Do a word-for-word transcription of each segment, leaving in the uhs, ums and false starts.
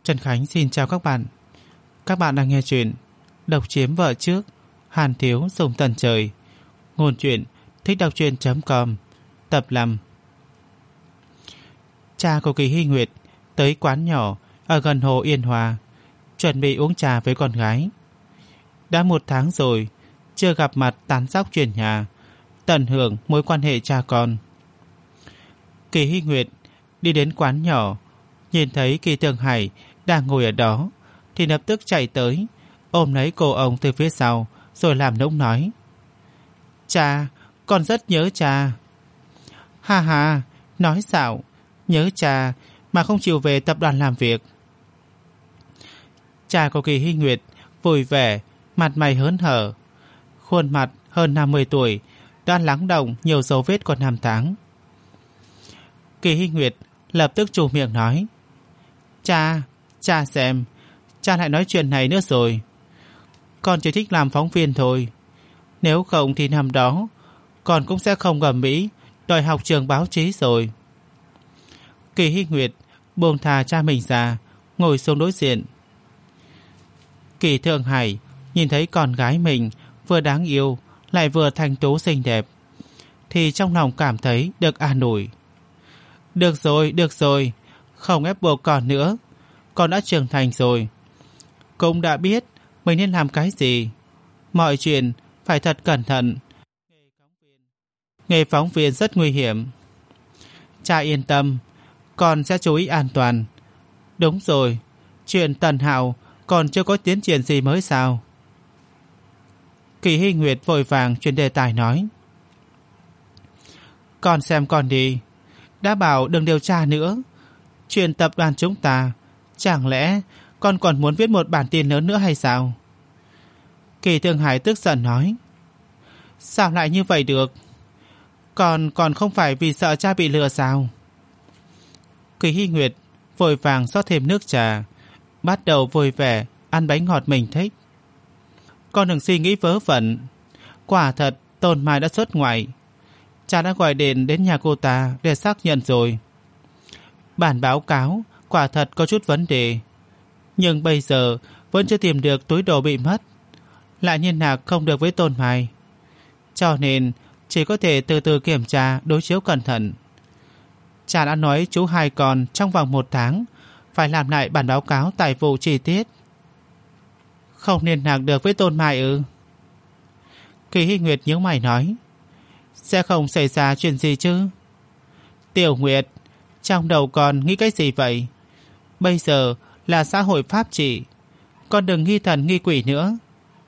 Trần Khánh xin chào các bạn. Các bạn đang nghe chuyện Độc chiếm vợ trước, Hàn Thiếu dùng tần trời. Ngôn truyện thích đọc truyện chấm com. Tập năm. Cha của Kỳ Hy Nguyệt tới quán nhỏ ở gần hồ Yên Hòa, chuẩn bị uống trà với con gái. Đã một tháng rồi chưa gặp mặt tán dóc chuyển nhà, tận hưởng mối quan hệ cha con. Kỳ Hy Nguyệt đi đến quán nhỏ, nhìn thấy Kỳ Tường Hải đang ngồi ở đó thì lập tức chạy tới, ôm lấy cô ông từ phía sau rồi làm nũng nói: Cha, con rất nhớ cha. Ha ha, nói xạo, nhớ cha mà không chịu về tập đoàn làm việc. Cha của Kỳ Hy Nguyệt vui vẻ, mặt mày hớn hở, khuôn mặt hơn năm mươi tuổi đã lắng động nhiều dấu vết của năm tháng. Kỳ Hy Nguyệt lập tức trù miệng nói: Cha, cha xem, cha lại nói chuyện này nữa rồi. Con chỉ thích làm phóng viên thôi. Nếu không thì năm đó con cũng sẽ không ở Mỹ đòi học trường báo chí rồi. Kỳ Hy Nguyệt buông thà cha mình ra, ngồi xuống đối diện. Kỳ Thượng Hải nhìn thấy con gái mình vừa đáng yêu lại vừa thanh tú xinh đẹp thì trong lòng cảm thấy được an ủi. Được rồi, được rồi, không ép buộc con nữa. Con đã trưởng thành rồi, cũng đã biết mình nên làm cái gì. Mọi chuyện phải thật cẩn thận. Nghề phóng viên rất nguy hiểm. Cha yên tâm, con sẽ chú ý an toàn. Đúng rồi, chuyện Tần Hạo còn chưa có tiến triển gì mới sao? Kỳ Hy Nguyệt vội vàng chuyển đề tài nói: Con xem con đi, đã bảo đừng điều tra nữa. Chuyện tập đoàn chúng ta, chẳng lẽ con còn muốn viết một bản tin lớn nữa hay sao? Kỳ Thương Hải tức giận nói: Sao lại như vậy được? Con còn không phải vì sợ cha bị lừa sao? Kỳ Hy Nguyệt vội vàng rót thêm nước trà, bắt đầu vui vẻ ăn bánh ngọt mình thích. Con đừng suy nghĩ vớ vẩn. Quả thật Tôn Mai đã xuất ngoại. Cha đã gọi điện đến nhà cô ta để xác nhận rồi. Bản báo cáo quả thật có chút vấn đề, nhưng bây giờ vẫn chưa tìm được túi đồ bị mất, lại liên lạc không được với Tôn Mai, cho nên chỉ có thể từ từ kiểm tra đối chiếu cẩn thận. Cha đã nói chú hai con trong vòng một tháng phải làm lại bản báo cáo tài vụ chi tiết. Không liên lạc được với Tôn Mai ư? Kỳ Hy Nguyệt nhíu mày nói: Sẽ không xảy ra chuyện gì chứ? Tiểu Nguyệt, trong đầu con nghĩ cái gì vậy? Bây giờ là xã hội pháp trị, con đừng nghi thần nghi quỷ nữa.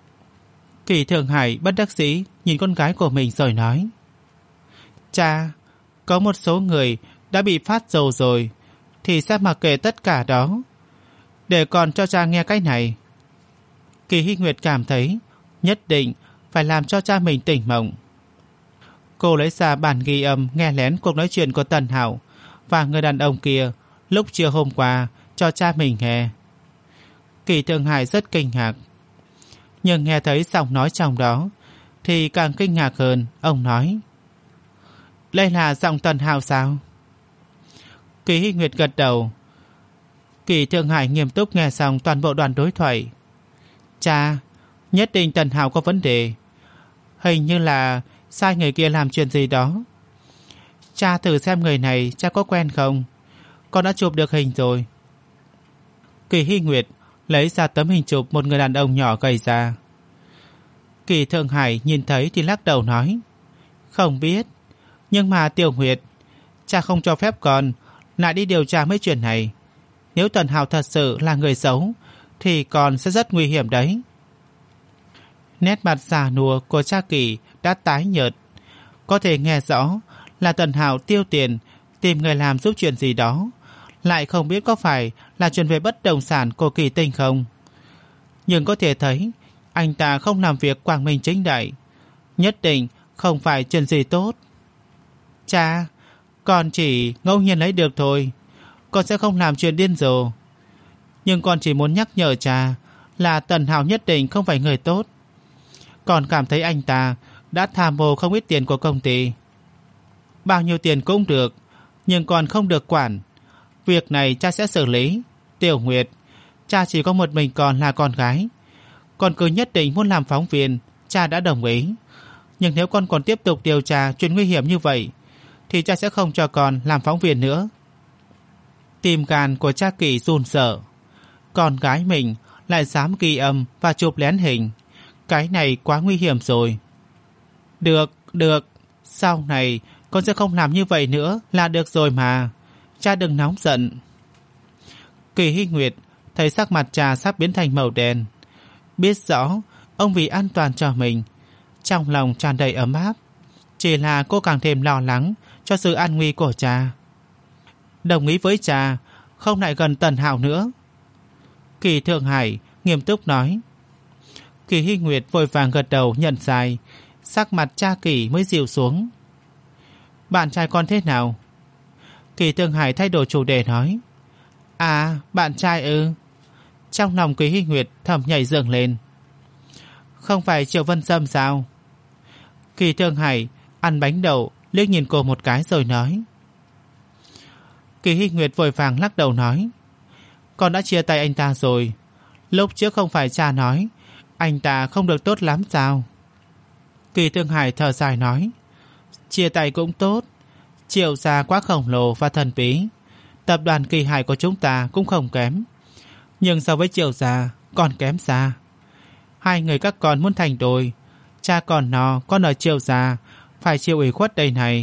Kỳ Thượng Hải bất đắc dĩ nhìn con gái của mình rồi nói: Cha, có một số người đã bị phát dầu rồi thì sẽ mặc kệ tất cả đó. Để con cho cha nghe cái này. Kỳ Hy Nguyệt cảm thấy nhất định phải làm cho cha mình tỉnh mộng. Cô lấy ra bản ghi âm nghe lén cuộc nói chuyện của Tần Hạo và người đàn ông kia lúc chiều hôm qua cho cha mình nghe. Kỳ Thượng Hải rất kinh ngạc, nhưng nghe thấy giọng nói trong đó thì càng kinh ngạc hơn. Ông nói: Đây là giọng Tần Hạo sao? Kỳ Hy Nguyệt gật đầu. Kỳ Thượng Hải nghiêm túc nghe xong toàn bộ đoạn đối thoại. Cha, nhất định Tần Hạo có vấn đề. Hình như là sai người kia làm chuyện gì đó. Cha thử xem người này cha có quen không. Con đã chụp được hình rồi. Kỳ Hy Nguyệt lấy ra tấm hình chụp một người đàn ông nhỏ gầy ra. Kỳ Thượng Hải nhìn thấy thì lắc đầu nói: Không biết. Nhưng mà Tiểu Nguyệt, cha không cho phép con lại đi điều tra mấy chuyện này. Nếu Tần Hạo thật sự là người xấu thì con sẽ rất nguy hiểm đấy. Nét mặt già nua của cha Kỳ đã tái nhợt, có thể nghe rõ là Tần Hạo tiêu tiền tìm người làm giúp chuyện gì đó, lại không biết có phải là chuyện về bất động sản của Kỳ Tinh không. Nhưng có thể thấy anh ta không làm việc quang minh chính đại, nhất định không phải chuyện gì tốt. Cha, con chỉ ngẫu nhiên lấy được thôi, con sẽ không làm chuyện điên rồ. Nhưng con chỉ muốn nhắc nhở cha là Tần Hạo nhất định không phải người tốt. Con cảm thấy anh ta đã tham mô không ít tiền của công ty. Bao nhiêu tiền cũng được, nhưng con không được quản. Việc này cha sẽ xử lý. Tiểu Nguyệt, cha chỉ có một mình con là con gái. Con cứ nhất định muốn làm phóng viên, cha đã đồng ý. Nhưng nếu con còn tiếp tục điều tra chuyện nguy hiểm như vậy thì cha sẽ không cho con làm phóng viên nữa. Tim gan của cha Kỳ run sợ. Con gái mình lại dám ghi âm và chụp lén hình. Cái này quá nguy hiểm rồi. Được, được. Sau này con sẽ không làm như vậy nữa là được rồi mà. Cha đừng nóng giận. Kỳ Hy Nguyệt thấy sắc mặt cha sắp biến thành màu đen. Biết rõ ông vì an toàn cho mình, trong lòng tràn đầy ấm áp. Chỉ là cô càng thêm lo lắng cho sự an nguy của cha. Đồng ý với cha, không lại gần Tần Hạo nữa. Kỳ Thượng Hải nghiêm túc nói. Kỳ Hy Nguyệt vội vàng gật đầu nhận sai. Sắc mặt cha Kỳ mới dịu xuống. Bạn trai con thế nào? Kỳ Thượng Hải thay đổi chủ đề nói. À, bạn trai ư? Trong lòng Kỳ Hy Nguyệt thầm nhảy dựng lên. Không phải Triệu Vân Sâm sao? Kỳ Thượng Hải ăn bánh đậu, liếc nhìn cô một cái rồi nói. Kỳ Hy Nguyệt vội vàng lắc đầu nói. Con đã chia tay anh ta rồi. Lúc trước không phải cha nói anh ta không được tốt lắm sao? Kỳ Thượng Hải thở dài nói. Chia tay cũng tốt. Triệu gia quá khổng lồ và thần bí. Tập đoàn Kỳ Hải của chúng ta cũng không kém. Nhưng so với Triệu gia còn kém xa. Hai người các con muốn thành đôi. Cha còn nó, con ở Triệu gia phải chịu ủy khuất đây này.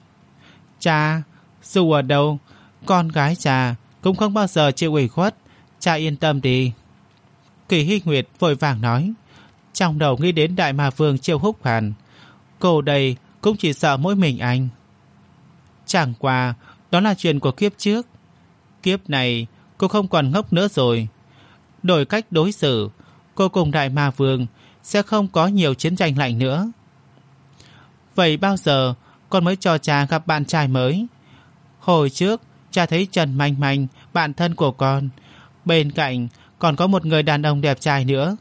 Cha, dù ở đâu, con gái cha cũng không bao giờ chịu ủy khuất. Cha yên tâm đi. Kỳ Hy Nguyệt vội vàng nói, trong đầu nghĩ đến Đại Ma Vương Triệu Húc Hàn. Cô đây cũng chỉ sợ mỗi mình anh. Chẳng qua đó là chuyện của kiếp trước. Kiếp này cô không còn ngốc nữa rồi. Đổi cách đối xử, cô cùng Đại Ma Vương sẽ không có nhiều chiến tranh lạnh nữa. Vậy bao giờ con mới cho cha gặp bạn trai mới? Hồi trước cha thấy Trần Manh Manh, bạn thân của con, bên cạnh còn có một người đàn ông đẹp trai nữa.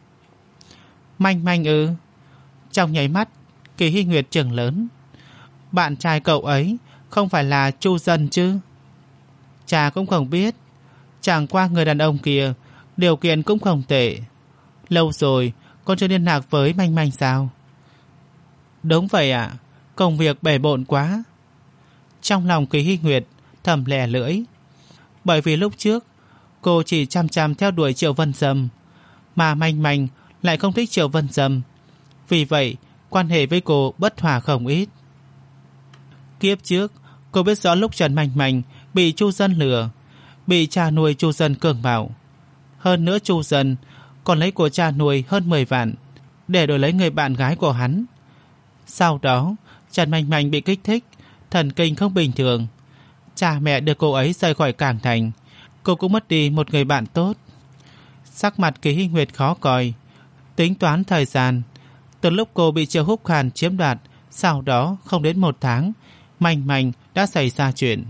Manh Manh ư? Trong nháy mắt Kỳ Hy Nguyệt trừng lớn. Bạn trai cậu ấy không phải là Chu Dân chứ? Cha cũng không biết. Chẳng qua người đàn ông kia điều kiện cũng không tệ. Lâu rồi con chưa liên lạc với Manh Manh sao? Đúng vậy ạ. Công việc bề bộn quá. Trong lòng Kỳ Hy Nguyệt thầm lè lưỡi. Bởi vì lúc trước cô chỉ chăm chăm theo đuổi Triệu Vân Sâm, mà Manh Manh lại không thích Triệu Vân Sâm. Vì vậy quan hệ với cô bất hòa không ít. Kiếp trước cô biết rõ lúc Trần Manh Manh bị Chu Dân lừa, bị cha nuôi Chu Dân cường bạo. Hơn nữa Chu Dân còn lấy của cha nuôi hơn mười vạn để đổi lấy người bạn gái của hắn. Sau đó Trần Manh Manh bị kích thích, thần kinh không bình thường. Cha mẹ đưa cô ấy rời khỏi Cảng Thành, cô cũng mất đi một người bạn tốt. Sắc mặt Kỳ Hy Nguyệt khó coi. Tính toán thời gian, từ lúc cô bị Triệu Húc Hàn chiếm đoạt, sau đó không đến một tháng, Manh Manh đã xảy ra chuyện.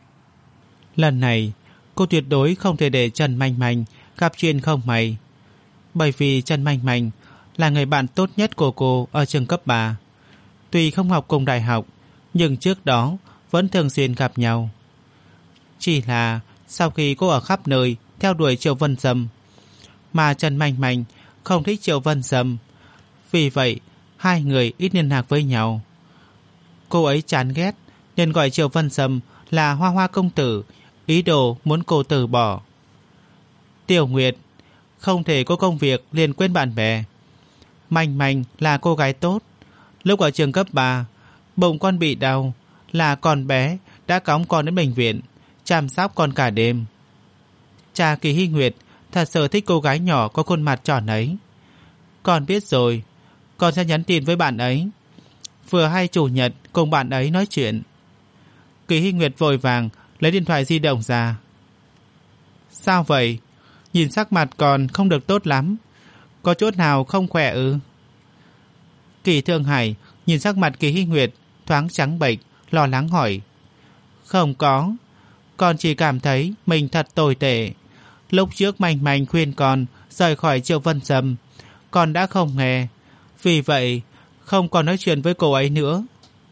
Lần này cô tuyệt đối không thể để Trần Manh Manh gặp chuyện không may. Bởi vì Trần Manh Manh là người bạn tốt nhất của cô ở trường cấp ba. Tuy không học cùng đại học, nhưng trước đó vẫn thường xuyên gặp nhau. Chỉ là sau khi cô ở khắp nơi theo đuổi Triệu Vân Sâm, mà Trần Manh Manh không thích Triệu Vân Sâm, vì vậy hai người ít liên lạc với nhau. Cô ấy chán ghét nên gọi Triệu Vân Sâm là Hoa Hoa công tử, ý đồ muốn cô từ bỏ. Tiểu Nguyệt, không thể có công việc liền quên bạn bè. Manh Manh là cô gái tốt. Lúc ở trường cấp ba, bụng con bị đau, là con bé đã cõng con đến bệnh viện, chăm sóc con cả đêm. Cha Kỳ Hy Nguyệt thật sự thích cô gái nhỏ có khuôn mặt tròn ấy. Con biết rồi, con sẽ nhắn tin với bạn ấy. Vừa hay chủ nhật cùng bạn ấy nói chuyện. Kỳ Hy Nguyệt vội vàng lấy điện thoại di động ra. Sao vậy? Nhìn sắc mặt còn không được tốt lắm. Có chỗ nào không khỏe ư? Kỳ Thượng Hải nhìn sắc mặt Kỳ Hy Nguyệt thoáng trắng bệch, lo lắng hỏi. Không có, con chỉ cảm thấy mình thật tồi tệ. Lúc trước Manh Manh khuyên con rời khỏi Triệu Vân Sâm, con đã không nghe. Vì vậy không còn nói chuyện với cô ấy nữa.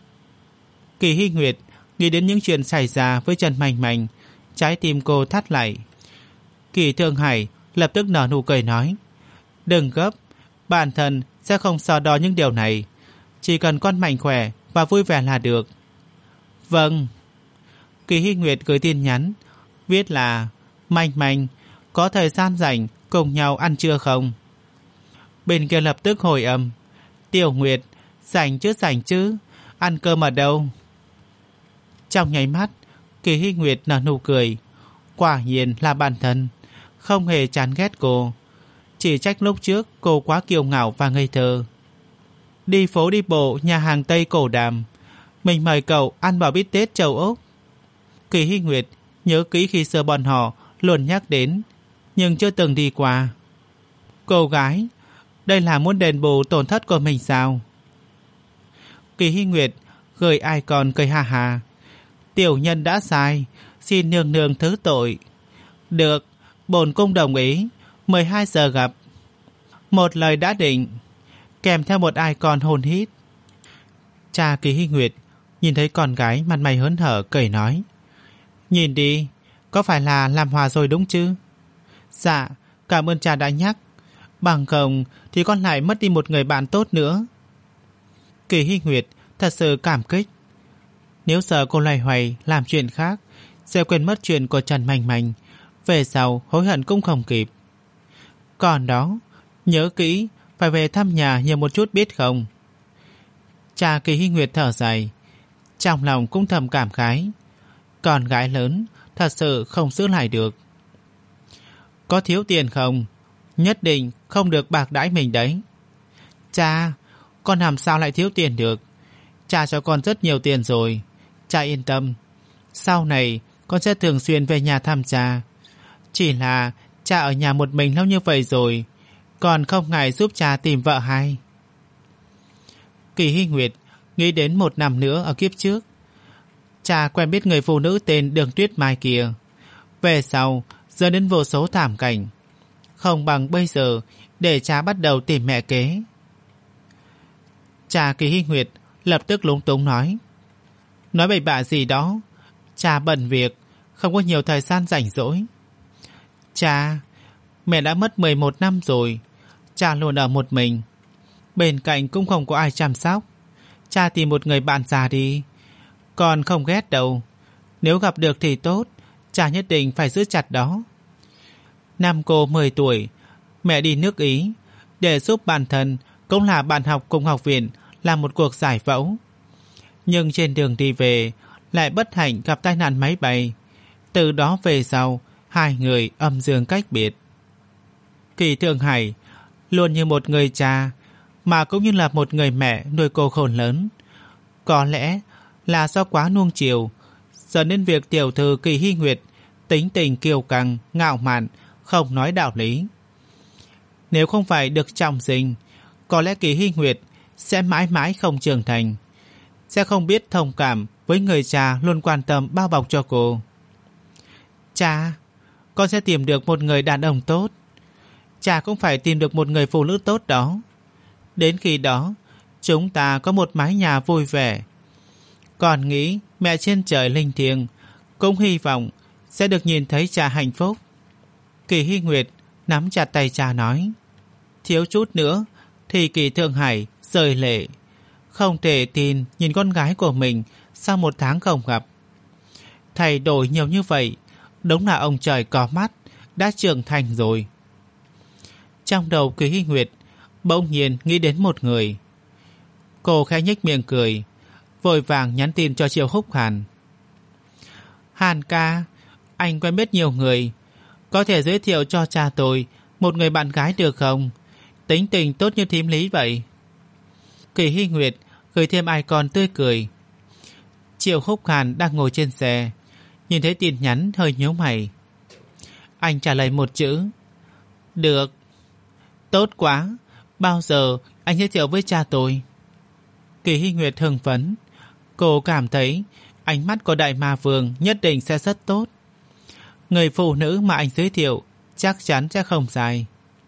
Kỳ Hy Nguyệt nghĩ đến những chuyện xảy ra với Trần Manh Manh, trái tim cô thắt lại. Kỳ Thương Hải lập tức nở nụ cười nói, đừng gấp, bản thân sẽ không so đo những điều này, chỉ cần con mạnh khỏe và vui vẻ là được. Vâng. Kỳ Hy Nguyệt gửi tin nhắn, viết là Manh Manh, có thời gian rảnh cùng nhau ăn trưa không? Bên kia lập tức hồi âm, Tiểu Nguyệt, rảnh chứ rảnh chứ, ăn cơm ở đâu? Trong nháy mắt, Kỳ Hy Nguyệt nở nụ cười, quả nhiên là bản thân, không hề chán ghét cô. Chỉ trách lúc trước cô quá kiêu ngạo và ngây thơ. Đi phố đi bộ nhà hàng Tây Cổ Đàm, mình mời cậu ăn bò bít tết châu Úc. Kỳ Hy Nguyệt nhớ kỹ khi xưa bọn họ luôn nhắc đến, nhưng chưa từng đi qua. Cô gái, đây là muốn đền bù tổn thất của mình sao? Kỳ Hy Nguyệt gửi icon cười ha ha, tiểu nhân đã sai, xin nương nương thứ tội. Được, bổn cung đồng ý, mười hai giờ gặp. Một lời đã định, kèm theo một icon hôn hít. Cha Kỳ Hy Nguyệt nhìn thấy con gái mặt mày hớn hở cười nói, nhìn đi, có phải là làm hòa rồi đúng chứ? Dạ, cảm ơn cha đã nhắc, bằng không thì con lại mất đi một người bạn tốt nữa. Kỳ Hy Nguyệt thật sự cảm kích. Nếu sợ cô loay hoay làm chuyện khác, sẽ quên mất chuyện của Trần Manh Manh, về sau hối hận cũng không kịp. Còn đó, nhớ kỹ phải về thăm nhà nhiều một chút biết không? Cha Kỳ Hy Nguyệt thở dài, trong lòng cũng thầm cảm khái, con gái lớn thật sự không giữ lại được. Có thiếu tiền không? Nhất định không được bạc đãi mình đấy. Cha, con làm sao lại thiếu tiền được? Cha cho con rất nhiều tiền rồi. Cha yên tâm, sau này con sẽ thường xuyên về nhà thăm cha. Chỉ là cha ở nhà một mình lâu như vậy rồi, còn không ngại giúp cha tìm vợ hay. Kỳ Hy Nguyệt nghĩ đến một năm nữa ở kiếp trước, cha quen biết người phụ nữ tên Đường Tuyết Mai kia, về sau dẫn đến vô số thảm cảnh. Không bằng bây giờ để cha bắt đầu tìm mẹ kế. Cha Kỳ Hy Nguyệt lập tức lúng túng nói, nói bậy bạ gì đó, cha bận việc, không có nhiều thời gian rảnh rỗi. Cha, mẹ đã mất mười một năm rồi, cha luôn ở một mình, bên cạnh cũng không có ai chăm sóc. Cha tìm một người bạn già đi, con không ghét đâu, nếu gặp được thì tốt, cha nhất định phải giữ chặt đó. Năm cô mười tuổi, mẹ đi nước Ý để giúp bản thân cũng là bạn học cùng học viện làm một cuộc giải phẫu. Nhưng trên đường đi về lại bất hạnh gặp tai nạn máy bay. Từ đó về sau, hai người âm dương cách biệt. Kỳ Thương Hải luôn như một người cha, mà cũng như là một người mẹ nuôi cô khôn lớn. Có lẽ là do quá nuông chiều, dẫn đến việc tiểu thư Kỳ Hy Nguyệt tính tình kiêu căng, ngạo mạn, không nói đạo lý. Nếu không phải được trọng sinh, có lẽ Kỳ Hy Nguyệt sẽ mãi mãi không trưởng thành, sẽ không biết thông cảm với người cha luôn quan tâm bao bọc cho cô. Cha, con sẽ tìm được một người đàn ông tốt. Cha cũng phải tìm được một người phụ nữ tốt đó. Đến khi đó, chúng ta có một mái nhà vui vẻ. Còn nghĩ mẹ trên trời linh thiêng, cũng hy vọng sẽ được nhìn thấy cha hạnh phúc. Kỳ Hy Nguyệt nắm chặt tay cha nói, thiếu chút nữa thì Kỳ Thương Hải rơi lệ. Không thể tin nhìn con gái của mình sau một tháng không gặp, thay đổi nhiều như vậy, đúng là ông trời có mắt, đã trưởng thành rồi. Trong đầu Kỳ Hy Nguyệt bỗng nhiên nghĩ đến một người. Cô khẽ nhếch miệng cười, vội vàng nhắn tin cho Triệu Húc Hàn. Hàn ca, anh quen biết nhiều người, có thể giới thiệu cho cha tôi một người bạn gái được không? Tính tình tốt như thím Lý vậy. Kỳ Hy Nguyệt gửi thêm icon tươi cười. Triệu Húc Hàn đang ngồi trên xe, nhìn thấy tin nhắn hơi nhíu mày. Anh trả lời một chữ, được. Tốt quá, bao giờ anh giới thiệu với cha tôi? Kỳ Hy Nguyệt hưng phấn. Cô cảm thấy ánh mắt của Đại Ma Vương nhất định sẽ rất tốt. Người phụ nữ mà anh giới thiệu chắc chắn sẽ không sai.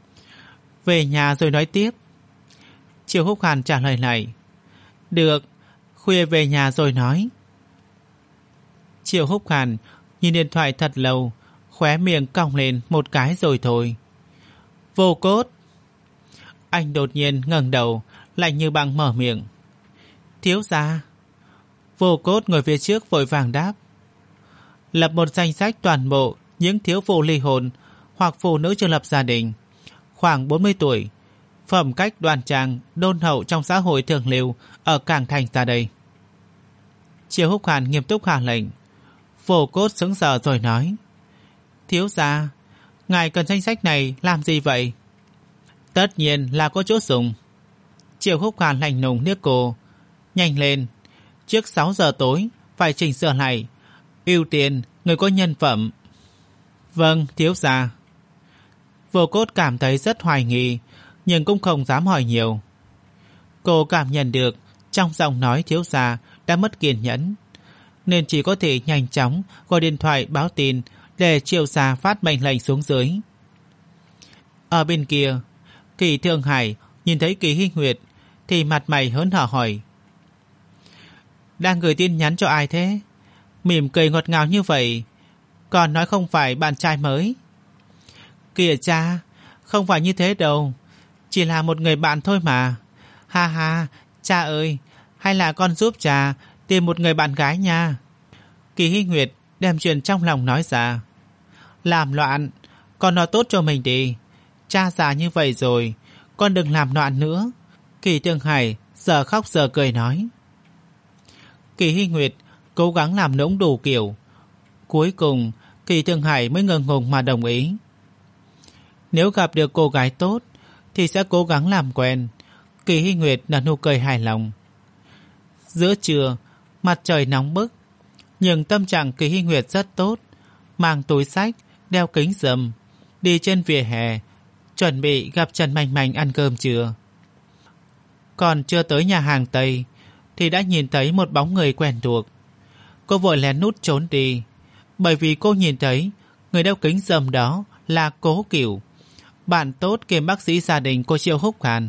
Về nhà rồi nói tiếp. Triệu Húc Hàn trả lời lại. Được, khuya về nhà rồi nói. Triệu Húc Hàn nhìn điện thoại thật lâu, khóe miệng cong lên một cái rồi thôi. Vô Cốt. Anh đột nhiên ngẩng đầu, lạnh như băng mở miệng. Thiếu gia. Vô Cốt ngồi phía trước vội vàng đáp. Lập một danh sách toàn bộ những thiếu phụ ly hôn hoặc phụ nữ chưa lập gia đình, khoảng bốn mươi tuổi, phẩm cách đoan trang, đôn hậu trong xã hội thường lưu ở Cảng Thành ra đây. Triệu Húc Hàn nghiêm túc hạ lệnh. Vô Cốt sững sờ rồi nói. Thiếu gia, ngài cần danh sách này làm gì vậy? Tất nhiên là có chỗ dùng. Triệu Húc Hàn lạnh lùng liếc cô. Nhanh lên, trước sáu giờ tối phải chỉnh sửa lại, ưu tiên người có nhân phẩm. Vâng, thiếu gia. Vô Cốt cảm thấy rất hoài nghi, nhưng cũng không dám hỏi nhiều. Cô cảm nhận được trong giọng nói thiếu gia đã mất kiên nhẫn, nên chỉ có thể nhanh chóng gọi điện thoại báo tin để Triệu gia phát mệnh lệnh xuống dưới. Ở bên kia, Kỳ Thương Hải nhìn thấy Kỳ Hy Nguyệt thì mặt mày hớn hở hỏi. Đang gửi tin nhắn cho ai thế? Mỉm cười ngọt ngào như vậy, còn nói không phải bạn trai mới. Kìa cha, không phải như thế đâu, chỉ là một người bạn thôi mà. Ha ha, cha ơi, hay là con giúp cha tìm một người bạn gái nha. Kỳ Hy Nguyệt đem chuyện trong lòng nói ra. Làm loạn, con nói tốt cho mình đi. Cha già như vậy rồi, con đừng làm loạn nữa. Kỳ Thương Hải giờ khóc giờ cười nói. Kỳ Hy Nguyệt cố gắng làm nũng đủ kiểu. Cuối cùng Kỳ Thương Hải mới ngừng ngùng mà đồng ý. Nếu gặp được cô gái tốt thì sẽ cố gắng làm quen. Kỳ Hy Nguyệt nở nụ cười hài lòng. Giữa trưa, mặt trời nóng bức, nhưng tâm trạng Kỳ Hy Nguyệt rất tốt. Mang túi xách, đeo kính râm, đi trên vỉa hè, chuẩn bị gặp Trần Manh Manh ăn cơm trưa. Còn chưa tới nhà hàng Tây thì đã nhìn thấy một bóng người quen thuộc. Cô vội lén nút trốn đi, bởi vì cô nhìn thấy người đeo kính râm đó là Cố Cửu, bạn tốt kiêm bác sĩ gia đình của Triệu Húc Hàn.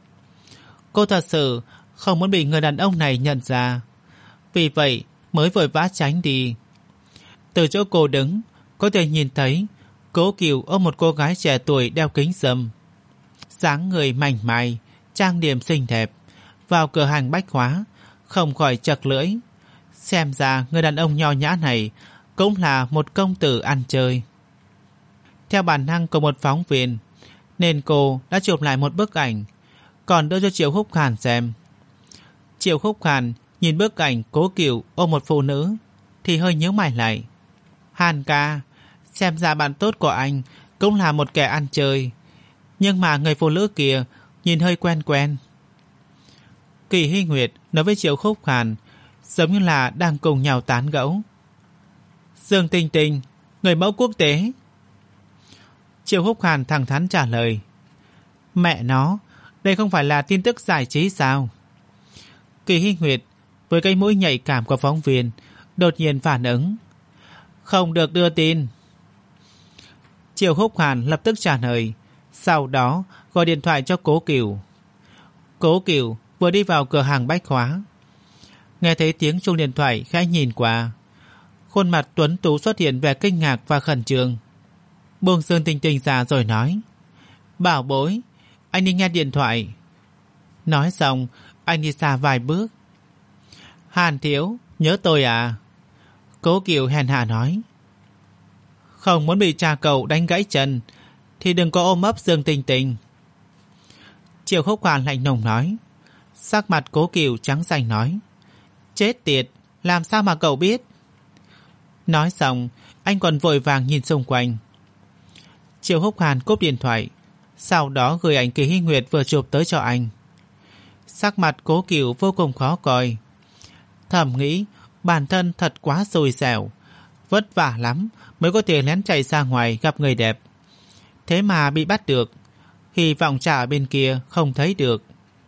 Cô thật sự không muốn bị người đàn ông này nhận ra, vì vậy mới vội vã tránh đi. Từ chỗ cô đứng, có thể nhìn thấy Cố Cửu ôm một cô gái trẻ tuổi đeo kính râm, dáng người mảnh mai, trang điểm xinh đẹp, vào cửa hàng bách hóa, không khỏi chật lưỡi. Xem ra người đàn ông nho nhã này cũng là một công tử ăn chơi. Theo bản năng của một phóng viên, nên cô đã chụp lại một bức ảnh, còn đưa cho Triệu Húc Hàn xem. Triệu Húc Hàn nhìn bức ảnh Cố Cửu ôm một phụ nữ thì hơi nhíu mày lại. Hàn ca, xem ra bạn tốt của anh cũng là một kẻ ăn chơi, nhưng mà người phụ nữ kia nhìn hơi quen quen. Kỳ Hy Nguyệt nói với Triệu Húc Hàn giống như là đang cùng nhau tán gẫu. Dương Tinh Tinh, người mẫu quốc tế. Triệu Húc Hàn thẳng thắn trả lời. Mẹ nó, đây không phải là tin tức giải trí sao? Kỳ Hy Nguyệt với cái mũi nhạy cảm của phóng viên đột nhiên phản ứng. Không được đưa tin. Triệu Húc Hàn lập tức trả lời, sau đó gọi điện thoại cho Cố Cửu. Cố Cửu vừa đi vào cửa hàng bách hóa, nghe thấy tiếng chuông điện thoại khẽ nhìn qua, khuôn mặt tuấn tú xuất hiện vẻ kinh ngạc và khẩn trương. Buông Dương Tinh Tinh ra rồi nói. Bảo bối, anh đi nghe điện thoại. Nói xong, anh đi xa vài bước. Hàn thiếu, nhớ tôi à? Cố Cửu hèn hạ nói. Không muốn bị cha cậu đánh gãy chân thì đừng có ôm ấp Dương Tinh Tinh. Triệu Húc Hàn lạnh lùng nói. Sắc mặt Cố Cửu trắng xanh nói. Chết tiệt, làm sao mà cậu biết? Nói xong, anh còn vội vàng nhìn xung quanh. Triệu Húc Hàn cúp điện thoại, sau đó gửi ảnh Kỳ Hy Nguyệt vừa chụp tới cho anh. Sắc mặt Cố Cửu vô cùng khó coi, thầm nghĩ bản thân thật quá xui xẻo, vất vả lắm mới có thể lén chạy ra ngoài gặp người đẹp, thế mà bị bắt được. Hy vọng cha ở bên kia không thấy được.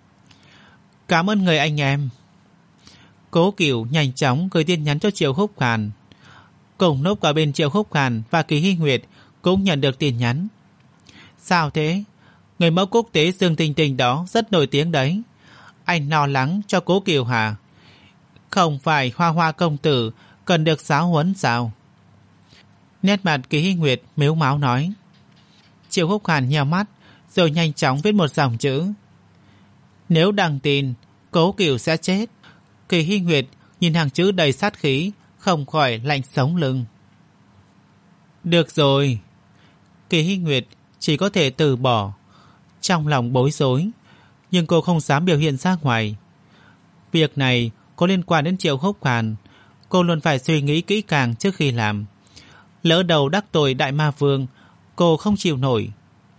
Cảm ơn người anh em. Cố Cửu nhanh chóng gửi tin nhắn cho Triệu Húc Hàn. Cùng lúc ở bên Triệu Húc Hàn và Kỳ Hy Nguyệt cũng nhận được tin nhắn. Sao thế? Người mẫu quốc tế Dương Tinh Tinh đó rất nổi tiếng đấy. Anh lo lắng cho Cố Cửu hả? Không phải Hoa Hoa công tử cần được giáo huấn sao? Nét mặt Kỳ Hy Nguyệt mếu máo nói. Triệu Húc Hàn nheo mắt rồi nhanh chóng viết một dòng chữ. Nếu đăng tin, Cố Cửu sẽ chết. Kỳ Hy Nguyệt nhìn hàng chữ đầy sát khí, không khỏi lạnh sống lưng. Được rồi. Kỳ Hy Nguyệt chỉ có thể từ bỏ. Trong lòng bối rối, nhưng cô không dám biểu hiện ra ngoài. Việc này có liên quan đến Triệu Húc Hàn, cô luôn phải suy nghĩ kỹ càng trước khi làm. Lỡ đầu đắc tội Đại Ma Vương, cô không chịu nổi.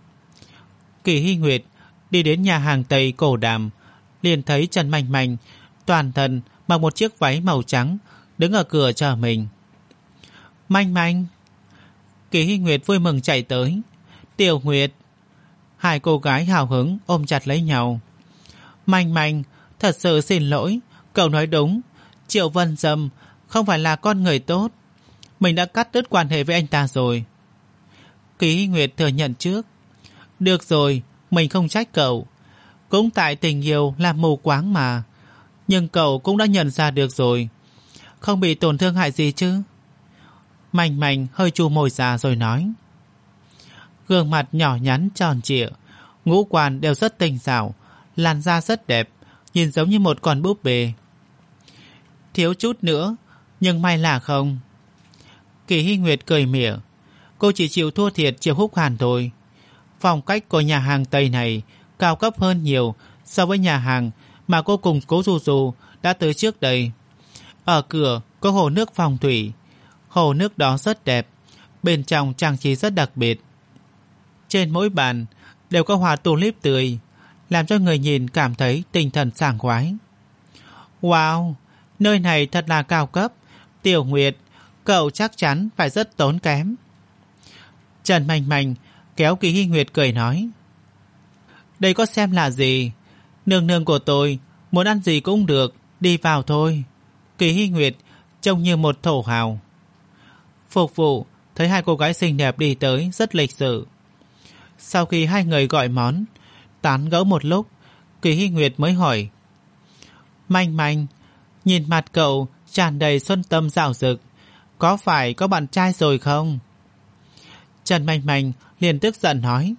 Kỳ Hy Nguyệt đi đến nhà hàng Tây Cổ Đàm, liền thấy Trần Manh Manh toàn thân mặc một chiếc váy màu trắng đứng ở cửa chờ mình. Manh Manh. Kỳ Hy Nguyệt vui mừng chạy tới. Tiểu Nguyệt. Hai cô gái hào hứng ôm chặt lấy nhau. Manh Manh, thật sự xin lỗi, cậu nói đúng, Triệu Vân Dâm không phải là con người tốt. Mình đã cắt đứt quan hệ với anh ta rồi. Kỳ Hy Nguyệt thừa nhận trước. Được rồi, mình không trách cậu. Cũng tại tình yêu là mù quáng mà. Nhưng cậu cũng đã nhận ra được rồi. Không bị tổn thương hại gì chứ? Manh Manh hơi chu môi ra rồi nói. Gương mặt nhỏ nhắn tròn trịa, ngũ quan đều rất tinh xảo, làn da rất đẹp, nhìn giống như một con búp bê. Thiếu chút nữa, nhưng may là không. Kỳ Hy Nguyệt cười mỉa. Cô chỉ chịu thua thiệt Triệu Húc Hàn thôi. Phong cách của nhà hàng Tây này cao cấp hơn nhiều so với nhà hàng mà cô cùng Cố Du Du đã tới trước đây. Ở cửa có hồ nước phong thủy. Hồ nước đó rất đẹp, bên trong trang trí rất đặc biệt. Trên mỗi bàn đều có hoa tulip tươi, làm cho người nhìn cảm thấy tinh thần sảng khoái. Wow, nơi này thật là cao cấp. Tiểu Nguyệt, cậu chắc chắn phải rất tốn kém. Trần Manh Manh kéo Kỳ Hy Nguyệt cười nói. Đây có xem là gì? Nương nương của tôi muốn ăn gì cũng được, đi vào thôi. Kỳ Hy Nguyệt trông như một thổ hào. Phục vụ thấy hai cô gái xinh đẹp đi tới rất lịch sự. Sau khi hai người gọi món, tán gẫu một lúc, Kỳ Hy Nguyệt mới hỏi. Manh Manh, nhìn mặt cậu tràn đầy xuân tâm dạo dực, có phải có bạn trai rồi không? Trần Manh Manh liền tức giận nói.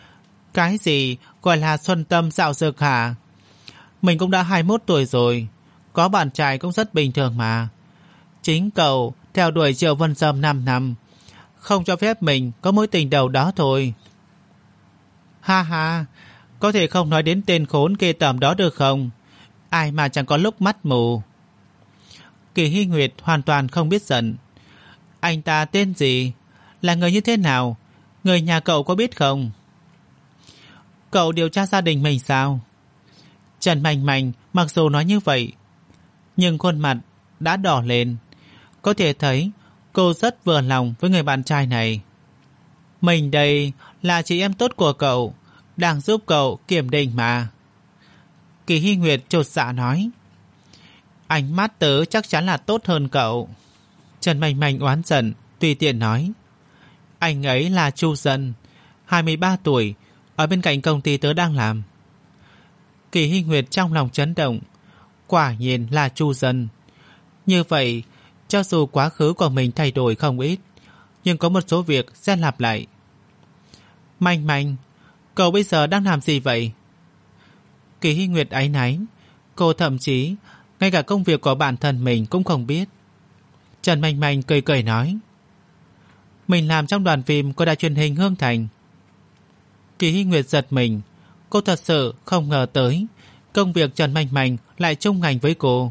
Cái gì gọi là xuân tâm dạo dực hả? Mình cũng đã hai mươi mốt tuổi rồi, có bạn trai cũng rất bình thường mà. Chính cậu theo đuổi Triệu Vân Dâm năm năm, không cho phép mình có mối tình đầu đó thôi. Ha ha, có thể không nói đến tên khốn ghê tởm đó được không? Ai mà chẳng có lúc mắt mù. Kỳ Hy Nguyệt hoàn toàn không biết giận. Anh ta tên gì? Là người như thế nào? Người nhà cậu có biết không? Cậu điều tra gia đình mình sao? Trần Manh Manh mặc dù nói như vậy, nhưng khuôn mặt đã đỏ lên. Có thể thấy cô rất vừa lòng với người bạn trai này. Mình đây là chị em tốt của cậu, đang giúp cậu kiểm định mà. Kỳ Hy Nguyệt chột dạ nói. Ánh mắt tớ chắc chắn là tốt hơn cậu. Trần Manh Manh oán giận, tùy tiện nói. Anh ấy là Chu Dân, hai mươi ba tuổi, ở bên cạnh công ty tớ đang làm. Kỳ Hy Nguyệt trong lòng chấn động. Quả nhiên là Chu Dân. Như vậy, cho dù quá khứ của mình thay đổi không ít, nhưng có một số việc sẽ lặp lại. Manh Manh, cậu bây giờ đang làm gì vậy? Kỳ Hy Nguyệt áy náy. Cô thậm chí ngay cả công việc của bản thân mình cũng không biết. Trần Manh Manh cười cười nói. Mình làm trong đoàn phim của đài truyền hình Hương Thành. Kỳ Hy Nguyệt giật mình. Cô thật sự không ngờ tới công việc Trần Manh Manh lại chung ngành với cô.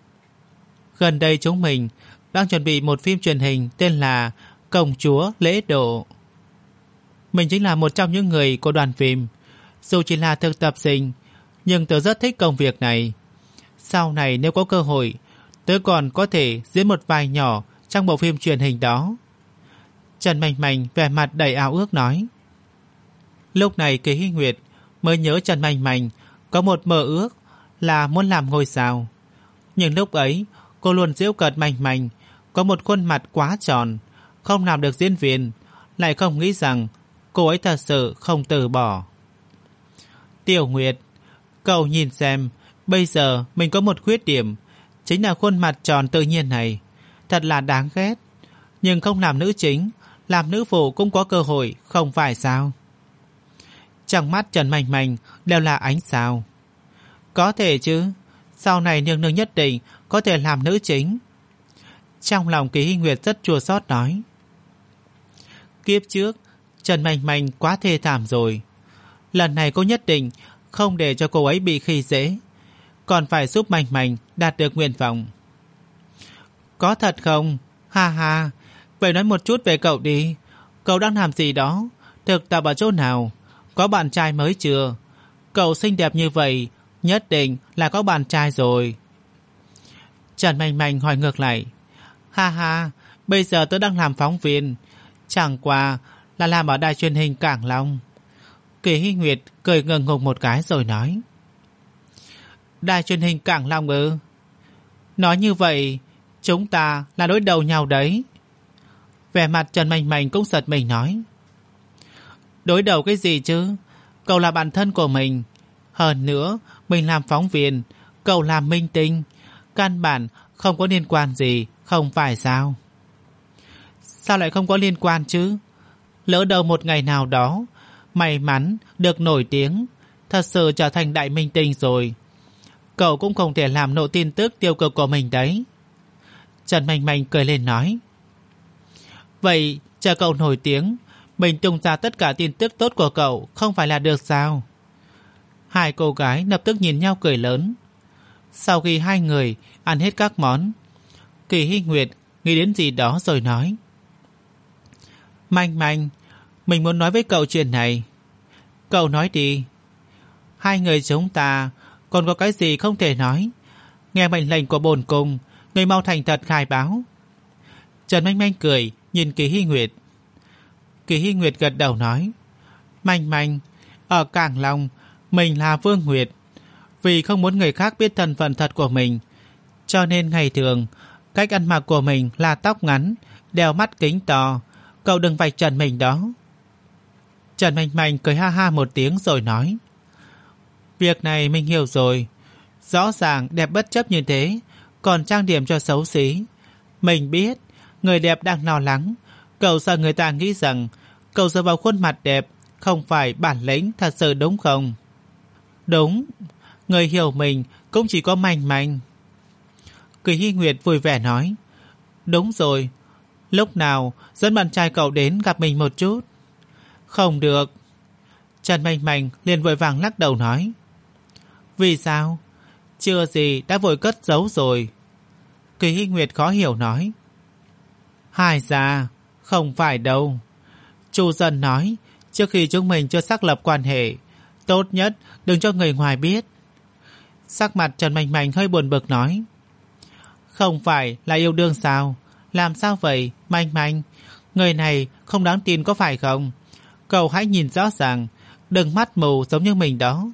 Gần đây chúng mình đang chuẩn bị một phim truyền hình tên là Công Chúa Lễ Độ. Mình chính là một trong những người của đoàn phim. Dù chỉ là thực tập sinh, nhưng tớ rất thích công việc này. Sau này nếu có cơ hội, tớ còn có thể diễn một vai nhỏ trong bộ phim truyền hình đó. Trần Manh Manh vẻ mặt đầy ao ước nói. Lúc này Kỳ Hy Nguyệt mới nhớ Trần Manh Manh có một mơ ước là muốn làm ngôi sao. Nhưng lúc ấy cô luôn giễu cợt Manh Manh có một khuôn mặt quá tròn, không làm được diễn viên, lại không nghĩ rằng cô ấy thật sự không từ bỏ. Tiểu Nguyệt, cậu nhìn xem, bây giờ mình có một khuyết điểm, chính là khuôn mặt tròn tự nhiên này, thật là đáng ghét. Nhưng không làm nữ chính, làm nữ phụ cũng có cơ hội, không phải sao? Trong mắt Trần Manh Manh đều là ánh sao. Có thể chứ, sau này nương nương nhất định có thể làm nữ chính. Trong lòng Kỳ Hy Nguyệt rất chua xót nói. Kiếp trước, Trần Manh Manh quá thê thảm rồi. Lần này cô nhất định không để cho cô ấy bị khi dễ, còn phải giúp Manh Manh đạt được nguyện vọng. Có thật không? Ha ha, vậy nói một chút về cậu đi. Cậu đang làm gì đó? Thực tập ở chỗ nào? Có bạn trai mới chưa? Cậu xinh đẹp như vậy, nhất định là có bạn trai rồi. Trần Manh Manh hỏi ngược lại. Ha ha, bây giờ tôi đang làm phóng viên, chẳng qua là làm ở đài truyền hình Cảng Long. Kỳ Hy Nguyệt cười ngượng ngùng một cái rồi nói. Đài truyền hình Cảng Long ư? Nói như vậy, chúng ta là đối đầu nhau đấy. Vẻ mặt Trần Manh Manh cũng giật mình nói. Đối đầu cái gì chứ? Cậu là bạn thân của mình. Hơn nữa, mình làm phóng viên, cậu làm minh tinh. Căn bản không có liên quan gì, không phải sao? Sao lại không có liên quan chứ? Lỡ đầu một ngày nào đó, may mắn được nổi tiếng, thật sự trở thành đại minh tinh rồi, cậu cũng không thể làm lộ tin tức tiêu cực của mình đấy. Trần Manh Manh cười lên nói. Vậy chờ cậu nổi tiếng, mình tung ra tất cả tin tức tốt của cậu, không phải là được sao? Hai cô gái lập tức nhìn nhau cười lớn. Sau khi hai người ăn hết các món, Kỳ Hy Nguyệt nghĩ đến gì đó rồi nói. Manh Manh, mình muốn nói với cậu chuyện này. Cậu nói đi. Hai người chúng ta còn có cái gì không thể nói? Nghe mệnh lệnh của bổn cung, người mau thành thật khai báo. Trần Manh Manh cười nhìn Kỳ Hy Nguyệt. Kỳ Hy Nguyệt gật đầu nói. Manh Manh, ở Cảng Long mình là Vương Nguyệt. Vì không muốn người khác biết thân phận thật của mình, cho nên ngày thường cách ăn mặc của mình là tóc ngắn, đeo mắt kính to. Cậu đừng vạch trần mình đó. Trần Manh Manh cười ha ha một tiếng rồi nói. Việc này mình hiểu rồi. Rõ ràng đẹp bất chấp như thế, còn trang điểm cho xấu xí. Mình biết, người đẹp đang lo lắng. Cậu sợ người ta nghĩ rằng cậu dựa vào khuôn mặt đẹp không phải bản lĩnh thật sự, đúng không? Đúng, người hiểu mình cũng chỉ có Manh Manh. Kỳ Hy Nguyệt vui vẻ nói. Đúng rồi, lúc nào dẫn bạn trai cậu đến gặp mình một chút? Không được. Trần Manh Manh liền vội vàng lắc đầu nói. Vì sao? Chưa gì đã vội cất giấu rồi. Kỳ Hy Nguyệt khó hiểu nói. Hai ra, không phải đâu. Chu Dân nói, trước khi chúng mình chưa xác lập quan hệ, tốt nhất đừng cho người ngoài biết. Sắc mặt Trần Manh Manh hơi buồn bực nói. Không phải là yêu đương sao? Làm sao vậy, Manh Manh? Người này không đáng tin có phải không? Cậu hãy nhìn rõ ràng, đừng mắt mù giống như mình đó.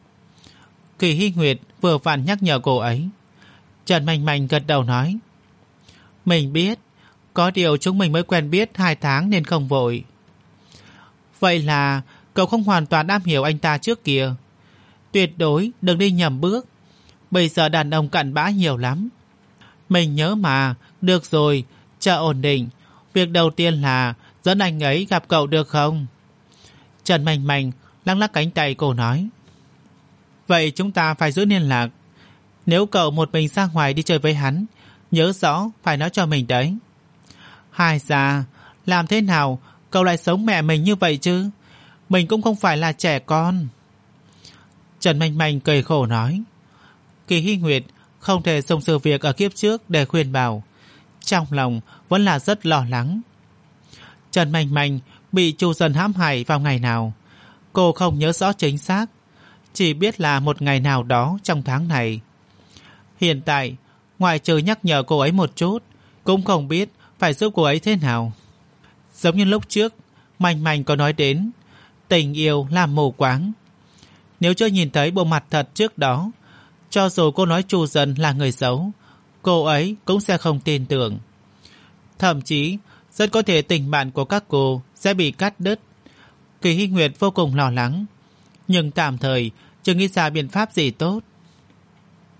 Kỳ Hy Nguyệt vừa vặn nhắc nhở cô ấy. Trần Manh Manh gật đầu nói. Mình biết, có điều chúng mình mới quen biết hai tháng nên không vội. Vậy là cậu không hoàn toàn am hiểu anh ta trước kia. Tuyệt đối đừng đi nhầm bước. Bây giờ đàn ông cặn bã nhiều lắm. Mình nhớ mà. Được rồi, chờ ổn định. Việc đầu tiên là dẫn anh ấy gặp cậu được không? Trần Manh Manh lắc lắc cánh tay cô nói. Vậy chúng ta phải giữ liên lạc. Nếu cậu một mình ra ngoài đi chơi với hắn, nhớ rõ phải nói cho mình đấy. Hai già, làm thế nào cậu lại sống mẹ mình như vậy chứ? Mình cũng không phải là trẻ con. Trần Manh Manh cười khổ nói. Kỳ Hy Nguyệt không thể dùng sự việc ở kiếp trước để khuyên bảo, trong lòng vẫn là rất lo lắng. Trần Manh Manh bị Chu Dân hãm hại vào ngày nào, cô không nhớ rõ chính xác, chỉ biết là một ngày nào đó trong tháng này. Hiện tại, ngoại trừ nhắc nhở cô ấy một chút, cũng không biết phải giúp cô ấy thế nào. Giống như lúc trước, Manh Manh có nói đến tình yêu làm mù quáng. Nếu chưa nhìn thấy bộ mặt thật trước đó, cho dù cô nói Chu Dân là người xấu, cô ấy cũng sẽ không tin tưởng. Thậm chí, rất có thể tình bạn của các cô sẽ bị cắt đứt. Kỳ Hy Nguyệt vô cùng lo lắng, nhưng tạm thời chưa nghĩ ra biện pháp gì tốt.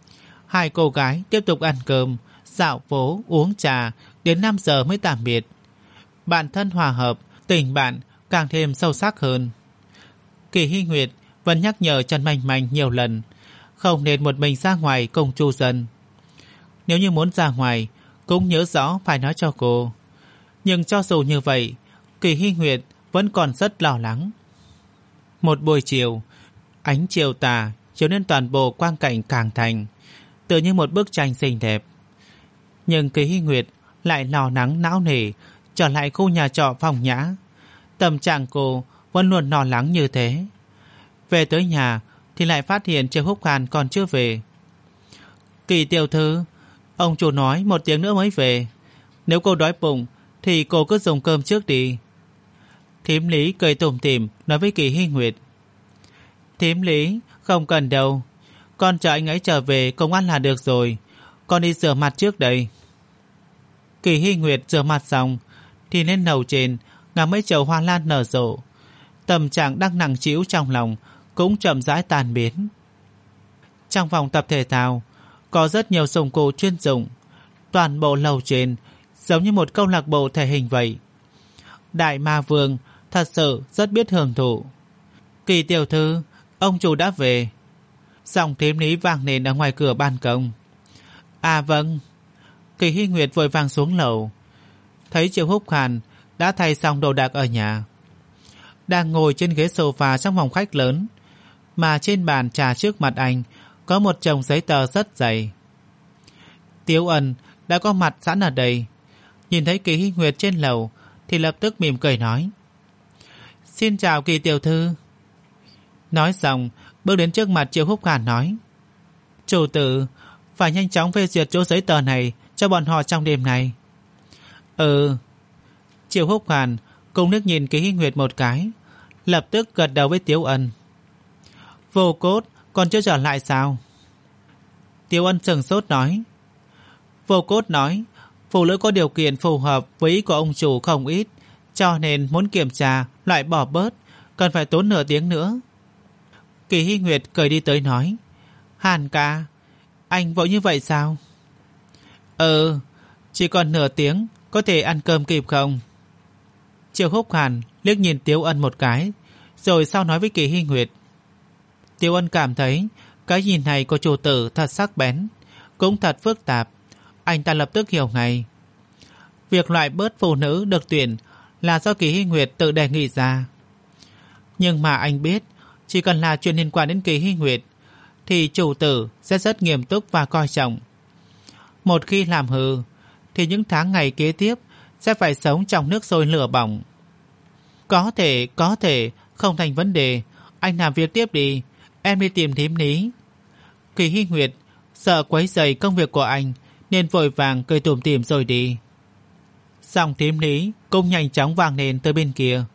Hai cô gái tiếp tục ăn cơm, dạo phố, uống trà, đến năm giờ mới tạm biệt. Bản thân hòa hợp, tình bạn càng thêm sâu sắc hơn. Kỳ Hy Nguyệt vẫn nhắc nhở Trần Manh Manh nhiều lần không nên một mình ra ngoài cùng Chu Dân. Nếu như muốn ra ngoài cũng nhớ rõ phải nói cho cô. Nhưng cho dù như vậy, Kỳ Hy Nguyệt vẫn còn rất lo lắng. Một buổi chiều, ánh chiều tà chiếu lên toàn bộ quang cảnh Càng Thành, tựa như một bức tranh xinh đẹp. Nhưng Kỳ Hy Nguyệt lại lo lắng não nề trở lại khu nhà trọ phong nhã. Tâm trạng cô vẫn luôn lo lắng như thế. Về tới nhà thì lại phát hiện Triệu Húc Hàn còn chưa về. Kỳ tiểu thư, ông chủ nói một tiếng nữa mới về. Nếu cô đói bụng thì cô cứ dùng cơm trước đi. Thím Lý cười tủm tỉm nói với Kỳ Hy Nguyệt. Thím Lý, không cần đâu, con chờ anh ấy trở về công ăn là được rồi. Con đi rửa mặt trước đây. Kỳ Hy Nguyệt rửa mặt xong thì lên lầu trên ngắm mấy chậu hoa lan nở rộ. Tâm trạng đang nặng trĩu trong lòng cũng chậm rãi tan biến. Trong phòng tập thể thao có rất nhiều dụng cụ chuyên dụng. Toàn bộ lầu trên giống như một câu lạc bộ thể hình vậy. Đại Ma Vương thật sự rất biết hưởng thụ. Kỳ tiểu thư, ông chủ đã về. Giọng thím Lý vang lên ở ngoài cửa ban công. À vâng. Kỳ Hy Nguyệt vội vàng xuống lầu. Thấy Triệu Húc Hàn đã thay xong đồ đạc ở nhà, đang ngồi trên ghế sofa trong phòng khách lớn, mà trên bàn trà trước mặt anh có một chồng giấy tờ rất dày. Tiếu Ân đã có mặt sẵn ở đây, nhìn thấy Kỳ Hy Nguyệt trên lầu thì lập tức mỉm cười nói. Xin chào Kỳ tiểu thư. Nói xong bước đến trước mặt Triệu Húc Hàn nói. Chủ tử, phải nhanh chóng phê duyệt chỗ giấy tờ này cho bọn họ trong đêm này. Ừ. Triệu Húc Hàn cùng nước nhìn Kỳ Hy Nguyệt một cái, lập tức gật đầu với Tiếu Ân. Vô Cốt còn chưa trở lại sao? Tiếu Ân sừng sốt nói. Vô Cốt nói phụ nữ có điều kiện phù hợp với ý của ông chủ không ít, cho nên muốn kiểm tra loại bỏ bớt cần phải tốn nửa tiếng nữa. Kỳ Hy Nguyệt cười đi tới nói. Hàn ca, anh vội như vậy sao? Ừ, chỉ còn nửa tiếng, có thể ăn cơm kịp không? Triệu Húc Hàn liếc nhìn Tiếu Ân một cái, rồi sau nói với Kỳ Hy Nguyệt. Tiếu Ân cảm thấy cái nhìn này của chủ tử thật sắc bén, cũng thật phức tạp. Anh ta lập tức hiểu ngay. Việc loại bớt phụ nữ được tuyển là do Kỳ Hy Nguyệt tự đề nghị ra. Nhưng mà anh biết, chỉ cần là chuyện liên quan đến Kỳ Hy Nguyệt thì chủ tử sẽ rất nghiêm túc và coi trọng. Một khi làm hư thì những tháng ngày kế tiếp sẽ phải sống trong nước sôi lửa bỏng. Có thể, có thể, không thành vấn đề. Anh làm việc tiếp đi, em đi tìm thím Lý. Kỳ Hy Nguyệt sợ quấy rầy công việc của anh nên vội vàng cười tủm tỉm rồi đi. Giọng thím Lý cũng nhanh chóng vang lên tới bên kia.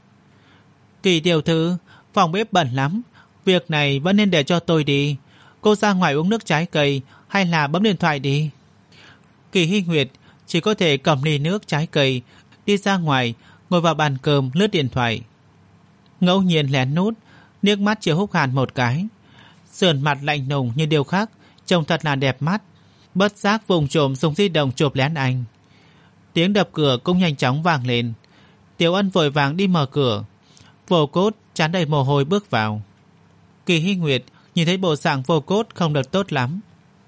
Kỳ tiểu thư, phòng bếp bẩn lắm, việc này vẫn nên để cho tôi đi. Cô ra ngoài uống nước trái cây hay là bấm điện thoại đi. Kỳ Hy Nguyệt chỉ có thể cầm ly nước trái cây, đi ra ngoài, ngồi vào bàn cơm lướt điện thoại. Ngẫu nhiên lén nút liếc mắt Triệu Húc Hàn một cái, sườn mặt lạnh lùng như điêu khắc, trông thật là đẹp mắt. Bất giác vùng trộm dùng di động chụp lén anh. Tiếng đập cửa cũng nhanh chóng vang lên. Tiểu Ân vội vàng đi mở cửa. Vô Cốt trán đầy mồ hôi bước vào. Kỳ Hy Nguyệt nhìn thấy bộ dạng Vô Cốt không được tốt lắm.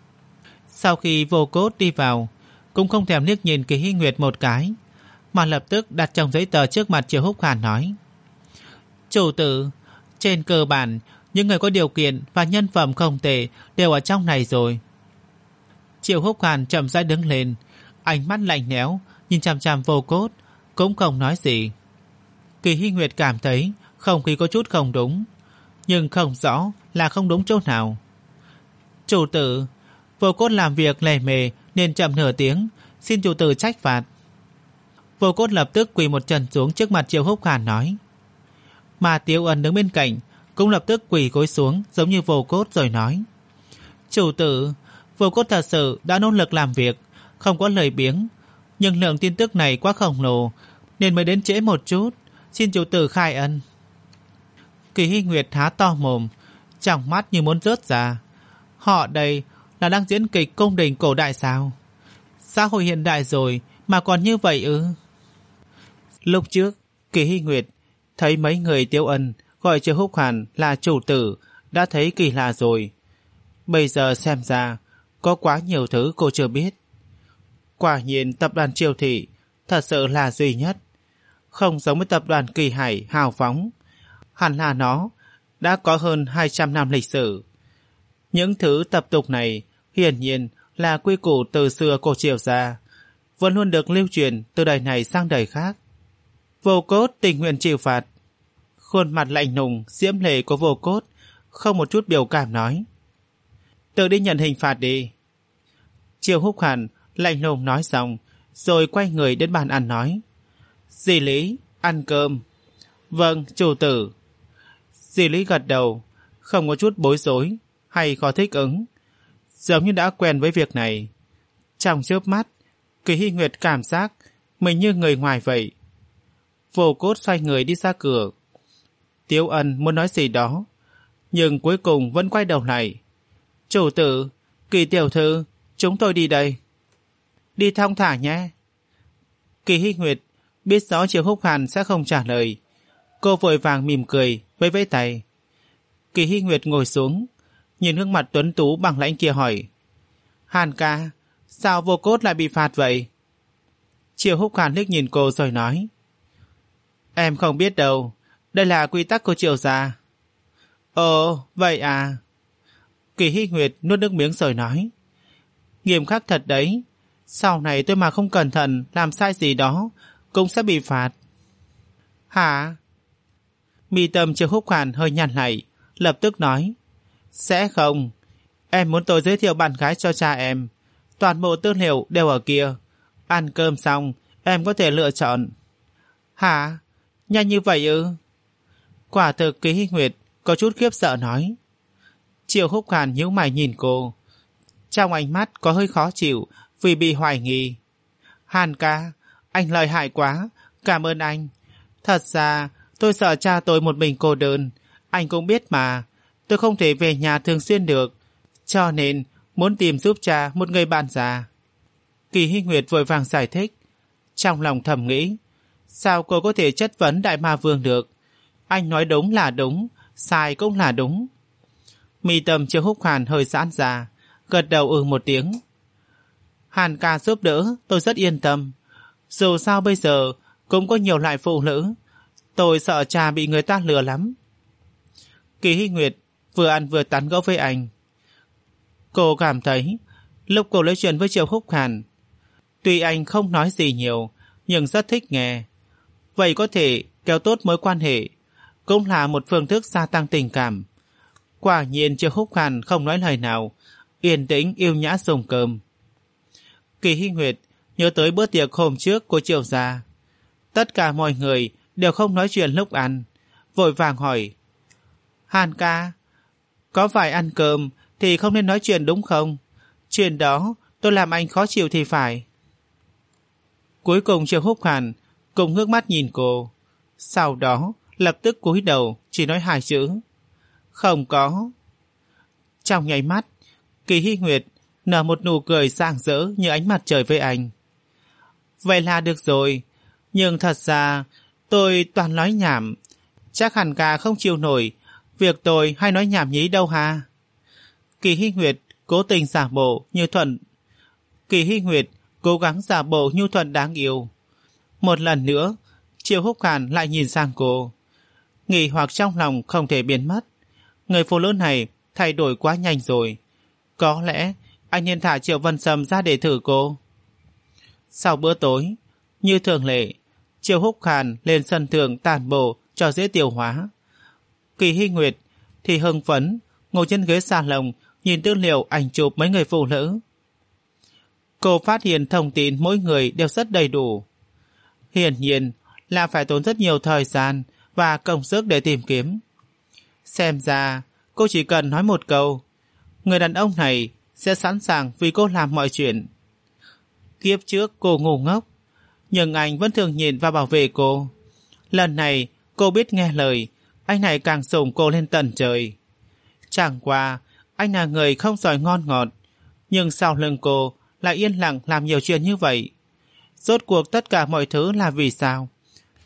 Sau khi Vô Cốt đi vào, cũng không thèm liếc nhìn Kỳ Hy Nguyệt một cái, mà lập tức đặt chồng giấy tờ trước mặt Triệu Húc Hàn nói. Chủ tử, trên cơ bản những người có điều kiện và nhân phẩm không tệ đều ở trong này rồi. Triệu Húc Hàn chậm rãi đứng lên, ánh mắt lạnh lẽo nhìn chằm chằm Vô Cốt, cũng không nói gì. Kỳ Hy Nguyệt cảm thấy không khí có chút không đúng, nhưng không rõ là không đúng chỗ nào. Chủ tử, Vô Cốt làm việc lề mề nên chậm nửa tiếng, xin chủ tử trách phạt. Vô Cốt lập tức quỳ một chân xuống trước mặt Triệu Húc Hàn nói. Mà Tiếu Ân đứng bên cạnh cũng lập tức quỳ gối xuống giống như Vô Cốt rồi nói. Chủ tử, Vô Cốt thật sự đã nỗ lực làm việc, không có lời biếng, nhưng lượng tin tức này quá khổng lồ nên mới đến trễ một chút, xin chủ tử khai ân. Kỳ Hy Nguyệt há to mồm, trong mắt như muốn rớt ra. Họ đây là đang diễn kịch cung đình cổ đại sao? Xã hội hiện đại rồi mà còn như vậy ư? Lúc trước, Kỳ Hy Nguyệt thấy mấy người Tiếu Ân gọi Triệu Húc Hàn là chủ tử đã thấy kỳ lạ rồi. Bây giờ xem ra có quá nhiều thứ cô chưa biết. Quả nhiên tập đoàn Triều Thị thật sự là duy nhất, không giống với tập đoàn Kỳ Hải hào phóng. Hẳn là nó đã có hơn hai trăm năm lịch sử. Những thứ tập tục này hiển nhiên là quy củ từ xưa cổ Triều gia, vẫn luôn được lưu truyền từ đời này sang đời khác. Vô Cốt tình nguyện chịu phạt. Khuôn mặt lạnh lùng diễm lệ của Vô Cốt không một chút biểu cảm nói: tự đi nhận hình phạt đi. Triệu Húc Hàn lạnh lùng nói xong rồi quay người đến bàn ăn nói: dì Lý, ăn cơm. Vâng, chủ tử. Dì Lý gật đầu, không có chút bối rối hay khó thích ứng, giống như đã quen với việc này. Trong chớp mắt, Kỳ Hy Nguyệt cảm giác mình như người ngoài vậy. Vô Cốt xoay người đi ra cửa. Tiếu Ân muốn nói gì đó, nhưng cuối cùng vẫn quay đầu lại: chủ tử, Kỳ tiểu thư, chúng tôi đi đây. Đi thong thả nhé. Kỳ Hy Nguyệt biết rõ Triệu Húc Hàn sẽ không trả lời, cô vội vàng mỉm cười vẫy vẫy tay. Kỳ Hy Nguyệt ngồi xuống, nhìn gương mặt tuấn tú bằng lãnh kia hỏi: Hàn ca, sao Vô Cốt lại bị phạt vậy? Triệu Húc Hàn liếc nhìn cô rồi nói: em không biết đâu, đây là quy tắc của Triệu gia. Ồ, vậy à. Kỳ Hy Nguyệt nuốt nước miếng rồi nói: nghiêm khắc thật đấy, sau này tôi mà không cẩn thận làm sai gì đó cũng sẽ bị phạt. Hả? Mi tâm Triệu Húc Hàn hơi nhăn lại, lập tức nói: sẽ không, em muốn tôi giới thiệu bạn gái cho cha em, toàn bộ tư liệu đều ở kia, ăn cơm xong em có thể lựa chọn. Hả? Nhanh như vậy ư? Quả thực Kỳ Hy Nguyệt có chút khiếp sợ nói. Triệu Húc Hàn nhíu mày nhìn cô, trong ánh mắt có hơi khó chịu vì bị hoài nghi. Hàn ca, anh lợi hại quá, cảm ơn anh. Thật ra tôi sợ cha tôi một mình cô đơn, anh cũng biết mà, tôi không thể về nhà thường xuyên được, cho nên muốn tìm giúp cha một người bạn già. Kỳ Hy Nguyệt vội vàng giải thích, trong lòng thầm nghĩ: sao cô có thể chất vấn Đại Ma Vương được? Anh nói đúng là đúng, sai cũng là đúng. Mi tâm Triệu Húc Hàn hơi giãn ra, gật đầu ừ một tiếng. Hàn ca giúp đỡ tôi rất yên tâm, dù sao bây giờ cũng có nhiều loại phụ nữ, tôi sợ cha bị người ta lừa lắm. Kỳ Hy Nguyệt vừa ăn vừa tán gẫu với anh. Cô cảm thấy lúc cô nói chuyện với Triệu Húc Hàn, tuy anh không nói gì nhiều nhưng rất thích nghe, vậy có thể kéo tốt mối quan hệ, cũng là một phương thức gia tăng tình cảm. Quả nhiên Triệu Húc Hàn không nói lời nào, yên tĩnh yêu nhã dùng cơm. Kỳ Hy Nguyệt nhớ tới bữa tiệc hôm trước của Triệu gia, tất cả mọi người đều không nói chuyện lúc ăn, vội vàng hỏi: Hàn ca, có phải ăn cơm thì không nên nói chuyện đúng không? Chuyện đó tôi làm anh khó chịu thì phải. Cuối cùng Triệu Húc Hàn cùng ngước mắt nhìn cô, sau đó lập tức cúi đầu chỉ nói hai chữ: không có. Trong nháy mắt, Kỳ Hy Nguyệt nở một nụ cười rạng rỡ như ánh mặt trời với anh. Vậy là được rồi, nhưng thật ra tôi toàn nói nhảm, chắc Hàn ca không chịu nổi việc tôi hay nói nhảm nhí đâu ha. Kỳ Hy Nguyệt cố tình giả bộ như thuận. Kỳ Hy Nguyệt cố gắng giả bộ nhu thuận đáng yêu. Một lần nữa, Triệu Húc Hàn lại nhìn sang cô, nghi hoặc trong lòng không thể biến mất. Người phụ nữ này thay đổi quá nhanh rồi, có lẽ anh nên thả Triệu Vân Sâm ra để thử cô. Sau bữa tối, như thường lệ, Triệu Húc Hàn lên sân thượng tản bộ cho dễ tiêu hóa. Kỳ Hy Nguyệt thì hưng phấn ngồi trên ghế salon nhìn tư liệu ảnh chụp mấy người phụ nữ. Cô phát hiện thông tin mỗi người đều rất đầy đủ, hiển nhiên là phải tốn rất nhiều thời gian và công sức để tìm kiếm. Xem ra cô chỉ cần nói một câu, người đàn ông này sẽ sẵn sàng vì cô làm mọi chuyện. Kiếp trước cô ngu ngốc, nhưng anh vẫn thường nhìn và bảo vệ cô. Lần này cô biết nghe lời, anh này càng sủng cô lên tận trời. Chẳng qua anh là người không giỏi ngon ngọt, nhưng sau lưng cô lại yên lặng làm nhiều chuyện như vậy. Rốt cuộc tất cả mọi thứ là vì sao?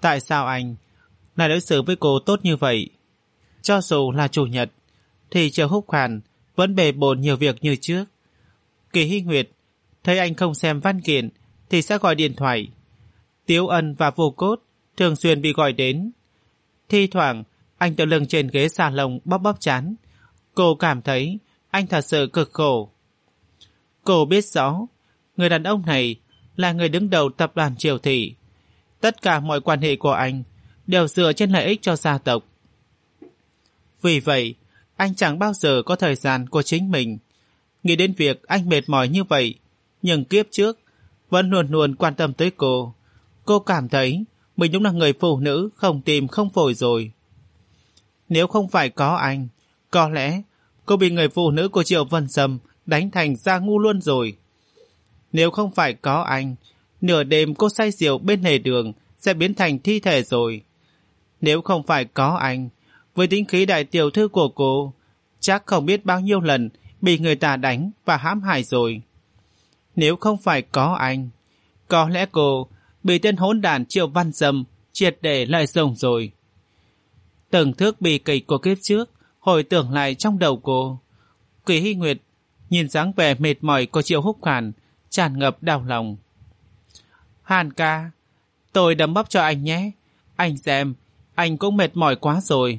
Tại sao anh lại đối xử với cô tốt như vậy? Cho dù là chủ nhật thì Triệu Húc Hàn vẫn bề bộn nhiều việc như trước. Kỳ Hy Nguyệt thấy anh không xem văn kiện thì sẽ gọi điện thoại. Tiếu Ân và Vô Cốt thường xuyên bị gọi đến. Thi thoảng anh tựa lưng trên ghế salon bóp bóp trán. Cô cảm thấy anh thật sự cực khổ. Cô biết rõ người đàn ông này là người đứng đầu tập đoàn Triều Thị. Tất cả mọi quan hệ của anh đều dựa trên lợi ích cho gia tộc. Vì vậy, anh chẳng bao giờ có thời gian của chính mình. Nghĩ đến việc anh mệt mỏi như vậy, nhưng kiếp trước vẫn luôn luôn quan tâm tới cô. Cô cảm thấy mình đúng là người phụ nữ không tim không phổi rồi. Nếu không phải có anh, có lẽ cô bị người phụ nữ của Triệu Vân Sâm đánh thành ra ngu luôn rồi. Nếu không phải có anh, nửa đêm cô say rượu bên lề đường sẽ biến thành thi thể rồi. Nếu không phải có anh, với tính khí đại tiểu thư của cô, chắc không biết bao nhiêu lần bị người ta đánh và hãm hại rồi. Nếu không phải có anh, có lẽ cô bị tên hỗn đản Triệu Văn Sâm triệt để lợi dụng rồi. Từng thước bi kịch của kiếp trước hồi tưởng lại trong đầu cô. Kỳ Hy Nguyệt nhìn dáng vẻ mệt mỏi của Triệu Húc Hàn, tràn ngập đau lòng. Hàn ca, tôi đấm bóp cho anh nhé. Anh xem, anh cũng mệt mỏi quá rồi.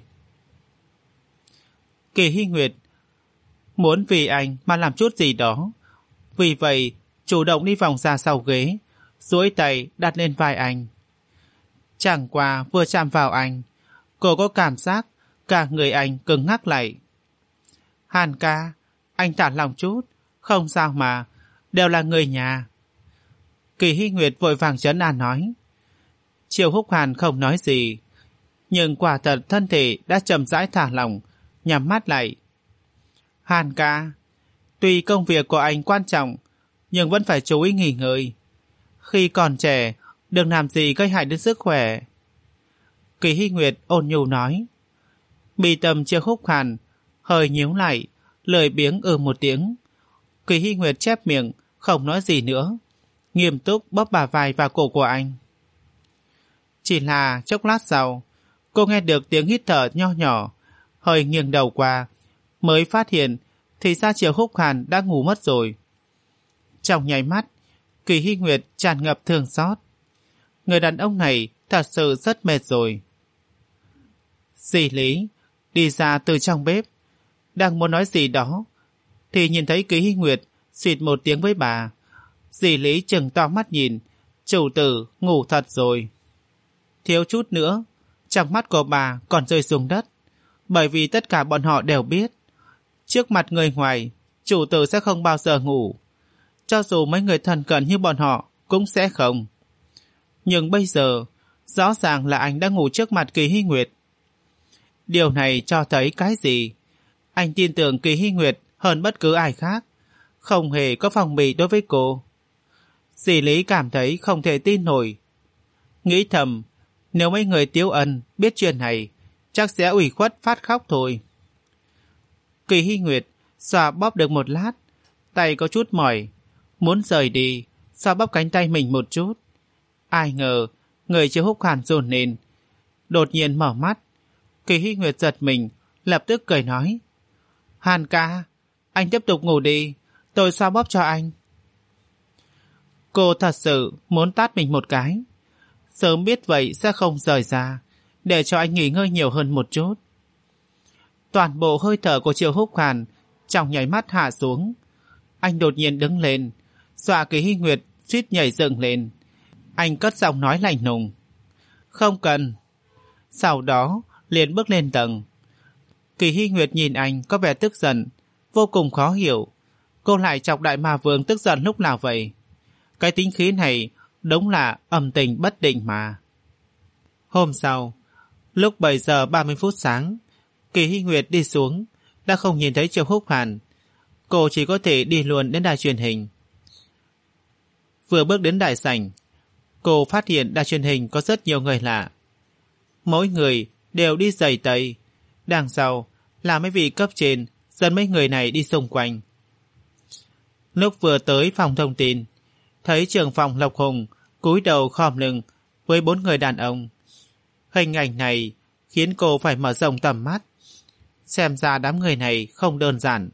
Kỳ Hy Nguyệt muốn vì anh mà làm chút gì đó. Vì vậy, chủ động đi vòng ra sau ghế, duỗi tay đặt lên vai anh. Chẳng qua vừa chạm vào anh, cô có cảm giác cả người anh cứng ngắc lại. Hàn ca, anh thả lòng chút, không sao mà, đều là người nhà. Kỳ Hy Nguyệt vội vàng trấn an nói. Triệu Húc Hàn không nói gì, nhưng quả thật thân thể đã chậm rãi thả lỏng, nhắm mắt lại. Hàn ca, tuy công việc của anh quan trọng, nhưng vẫn phải chú ý nghỉ ngơi. Khi còn trẻ, đừng làm gì gây hại đến sức khỏe. Kỳ Hy Nguyệt ôn nhu nói. Bi tâm Triệu Húc Hàn hơi nhíu lại, lười biếng ừ một tiếng. Kỳ Hy Nguyệt chép miệng, không nói gì nữa, nghiêm túc bóp bả vai và cổ của anh. Chỉ là chốc lát sau, cô nghe được tiếng hít thở nho nhỏ, hơi nghiêng đầu qua, mới phát hiện thì ra Triệu Húc Hàn đã ngủ mất rồi. Trong nháy mắt, Kỳ Hy Nguyệt tràn ngập thương xót. Người đàn ông này thật sự rất mệt rồi. Dì Lý đi ra từ trong bếp, đang muốn nói gì đó, thì nhìn thấy Kỳ Hy Nguyệt xịt một tiếng với bà. Dì Lý trừng to mắt nhìn, chủ tử ngủ thật rồi. Thiếu chút nữa, trong mắt của bà còn rơi xuống đất, bởi vì tất cả bọn họ đều biết, trước mặt người ngoài, chủ tử sẽ không bao giờ ngủ. Cho dù mấy người thân cận như bọn họ cũng sẽ không. Nhưng bây giờ, rõ ràng là anh đã ngủ trước mặt Kỳ Hy Nguyệt. Điều này cho thấy cái gì? Anh tin tưởng Kỳ Hy Nguyệt hơn bất cứ ai khác, không hề có phòng bị đối với cô. Dì Lý cảm thấy không thể tin nổi. Nghĩ thầm, nếu mấy người Tiếu Ân biết chuyện này, chắc sẽ ủy khuất phát khóc thôi. Kỳ Hy Nguyệt xoa bóp được một lát, tay có chút mỏi, muốn rời đi, xoa bóp cánh tay mình một chút. Ai ngờ, người Triệu Húc Hàn dồn lên, đột nhiên mở mắt. Kỳ Hy Nguyệt giật mình, lập tức cười nói. Hàn ca, anh tiếp tục ngủ đi, tôi xoa bóp cho anh. Cô thật sự muốn tát mình một cái. Sớm biết vậy sẽ không rời ra, để cho anh nghỉ ngơi nhiều hơn một chút. Toàn bộ hơi thở của Triệu Húc Hàn trong nháy mắt hạ xuống. Anh đột nhiên đứng lên, dọa Kỳ Hy Nguyệt suýt nhảy dựng lên. Anh cất giọng nói lạnh lùng. Không cần. Sau đó liền bước lên tầng. Kỳ Hy Nguyệt nhìn anh có vẻ tức giận, vô cùng khó hiểu. Cô lại chọc Đại Ma Vương tức giận lúc nào vậy? Cái tính khí này đúng là âm tình bất định mà. Hôm sau, lúc bảy giờ ba mươi phút sáng, Kỳ Hy Nguyệt đi xuống, đã không nhìn thấy Triệu Húc Hàn. Cô chỉ có thể đi luôn đến đài truyền hình. Vừa bước đến đại sảnh, cô phát hiện đài truyền hình có rất nhiều người lạ. Mỗi người đều đi giày tây. Đằng sau là mấy vị cấp trên dẫn mấy người này đi xung quanh. Lúc vừa tới phòng thông tin, thấy trưởng phòng Lộc Hùng cúi đầu khom lưng với bốn người đàn ông. Hình ảnh này khiến cô phải mở rộng tầm mắt. Xem ra đám người này không đơn giản.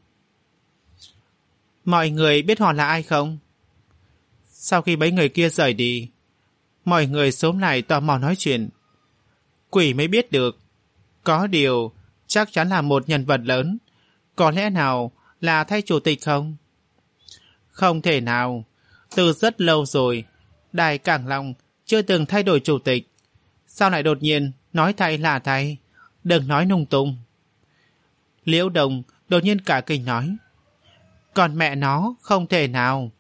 Mọi người biết họ là ai không? Sau khi mấy người kia rời đi, mọi người xúm lại tò mò nói chuyện. Quỷ mới biết được. Có điều chắc chắn là một nhân vật lớn. Có lẽ nào là thay chủ tịch không? Không thể nào. Từ rất lâu rồi Đài Cảng Long chưa từng thay đổi chủ tịch. Sao lại đột nhiên nói thay là thay? Đừng nói lung tung. Liễu Đồng đột nhiên cả kinh nói. Còn mẹ nó không thể nào.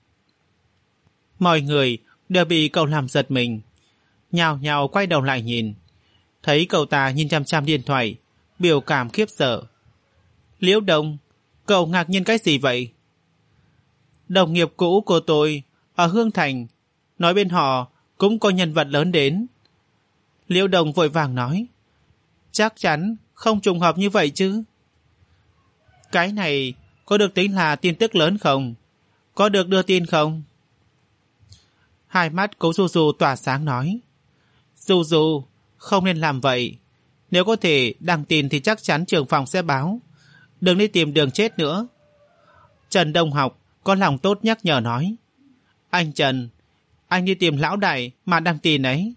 Mọi người đều bị cậu làm giật mình, nhào nhào quay đầu lại nhìn. Thấy cậu ta nhìn chăm chăm điện thoại, biểu cảm khiếp sợ. Liễu Đồng, cậu ngạc nhiên cái gì vậy? Đồng nghiệp cũ của tôi ở Hương Thành nói bên họ cũng có nhân vật lớn đến. Liễu Đồng vội vàng nói. Chắc chắn không trùng hợp như vậy chứ. Cái này có được tính là tin tức lớn không? Có được đưa tin không? Hai mắt Cố Du Du tỏa sáng nói. Du Du, không nên làm vậy. Nếu có thể đăng tin thì chắc chắn trưởng phòng sẽ báo. Đừng đi tìm đường chết nữa. Trần Đông Học có lòng tốt nhắc nhở nói. Anh Trần, anh đi tìm lão đại mà đăng tin ấy.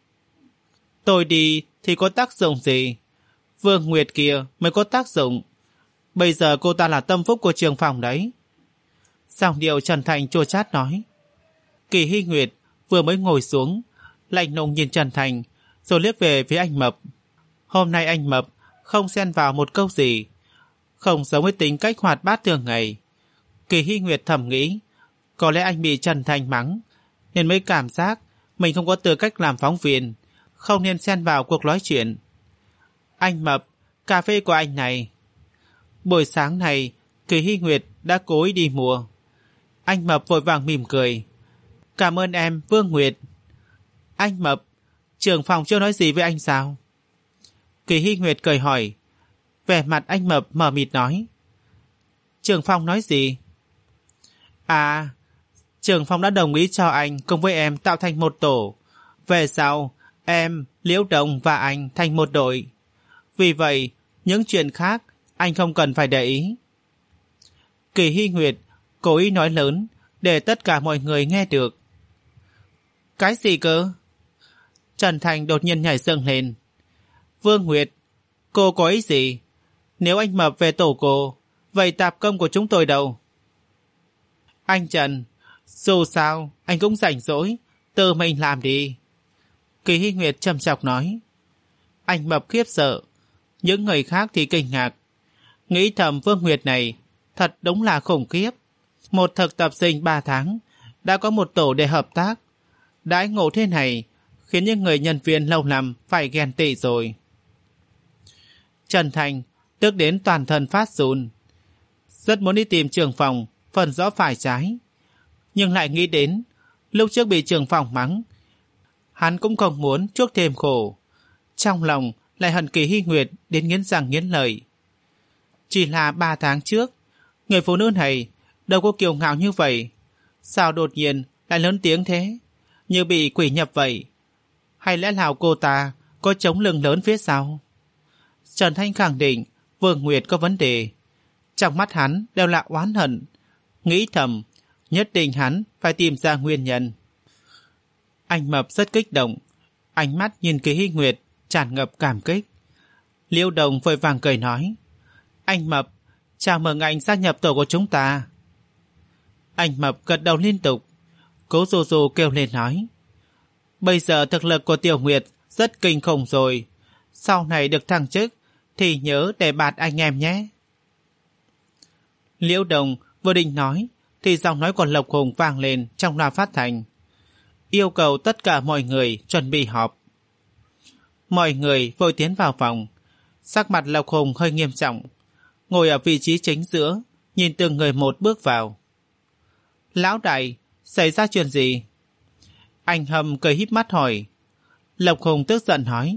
Tôi đi thì có tác dụng gì? Vương Nguyệt kia mới có tác dụng. Bây giờ cô ta là tâm phúc của trường phòng đấy. Giọng điệu Trần Thành chua chát nói. Kỳ Hy Nguyệt vừa mới ngồi xuống, lạnh lùng nhìn Trần Thành, rồi liếc về phía anh Mập. Hôm nay anh Mập không xen vào một câu gì, không giống với tính cách hoạt bát thường ngày. Kỳ Hy Nguyệt thầm nghĩ, có lẽ anh bị Trần Thành mắng, nên mới cảm giác mình không có tư cách làm phóng viên, không nên xen vào cuộc nói chuyện. Anh Mập, cà phê của anh này. Buổi sáng này, Kỳ Hy Nguyệt đã cố ý đi mua. Anh Mập vội vàng mỉm cười. Cảm ơn em, Vương Nguyệt. Anh Mập, trưởng phòng chưa nói gì với anh sao? Kỳ Hy Nguyệt cười hỏi. Vẻ mặt anh Mập mờ mịt nói. Trưởng phòng nói gì? À, trưởng phòng đã đồng ý cho anh cùng với em tạo thành một tổ. Về sau, em, Liễu Đồng và anh thành một đội. Vì vậy, những chuyện khác anh không cần phải để ý. Kỳ Hy Nguyệt cố ý nói lớn để tất cả mọi người nghe được. Cái gì cơ? Trần Thành đột nhiên nhảy dựng lên. Vương Nguyệt, cô có ý gì? Nếu anh Mập về tổ cô, vậy tạp công của chúng tôi đâu? Anh Trần, dù sao anh cũng rảnh rỗi, tự mình làm đi. Kỳ Hy Nguyệt trầm trọng nói. Anh Mập khiếp sợ, những người khác thì kinh ngạc. Nghĩ thầm Vương Nguyệt này thật đúng là khủng khiếp. Một thực tập sinh ba tháng đã có một tổ để hợp tác. Đãi ngộ thế này khiến những người nhân viên lâu năm phải ghen tị rồi. Trần Thành tức đến toàn thân phát run, rất muốn đi tìm trưởng phòng phần rõ phải trái, nhưng lại nghĩ đến lúc trước bị trưởng phòng mắng, hắn cũng không muốn chuốc thêm khổ. Trong lòng lại hận Kỳ Hy Nguyệt đến nghiến răng nghiến lợi. Chỉ là ba tháng trước, người phụ nữ này đâu có kiêu ngạo như vậy, sao đột nhiên lại lớn tiếng thế, như bị quỷ nhập vậy? Hay lẽ nào cô ta có chống lưng lớn phía sau? Trần Thanh khẳng định Vương Nguyệt có vấn đề. Trong mắt hắn đều là oán hận. Nghĩ thầm, nhất định hắn phải tìm ra nguyên nhân. Anh Mập rất kích động, ánh mắt nhìn Kỳ Hy Nguyệt tràn ngập cảm kích. Liễu Đồng vội vàng cười nói. Anh Mập, chào mừng anh gia nhập tổ của chúng ta. Anh Mập gật đầu liên tục. Cố Du Du kêu lên nói. Bây giờ thực lực của Tiểu Nguyệt rất kinh khủng rồi. Sau này được thăng chức thì nhớ để bạt anh em nhé. Liễu Đồng vừa định nói thì giọng nói của Lộc Hùng vang lên trong loa phát thanh, yêu cầu tất cả mọi người chuẩn bị họp. Mọi người vội tiến vào phòng. Sắc mặt Lộc Hùng hơi nghiêm trọng, ngồi ở vị trí chính giữa, nhìn từng người một bước vào. Lão đại, xảy ra chuyện gì? Anh Hầm cười híp mắt hỏi. Lộc Hùng tức giận nói.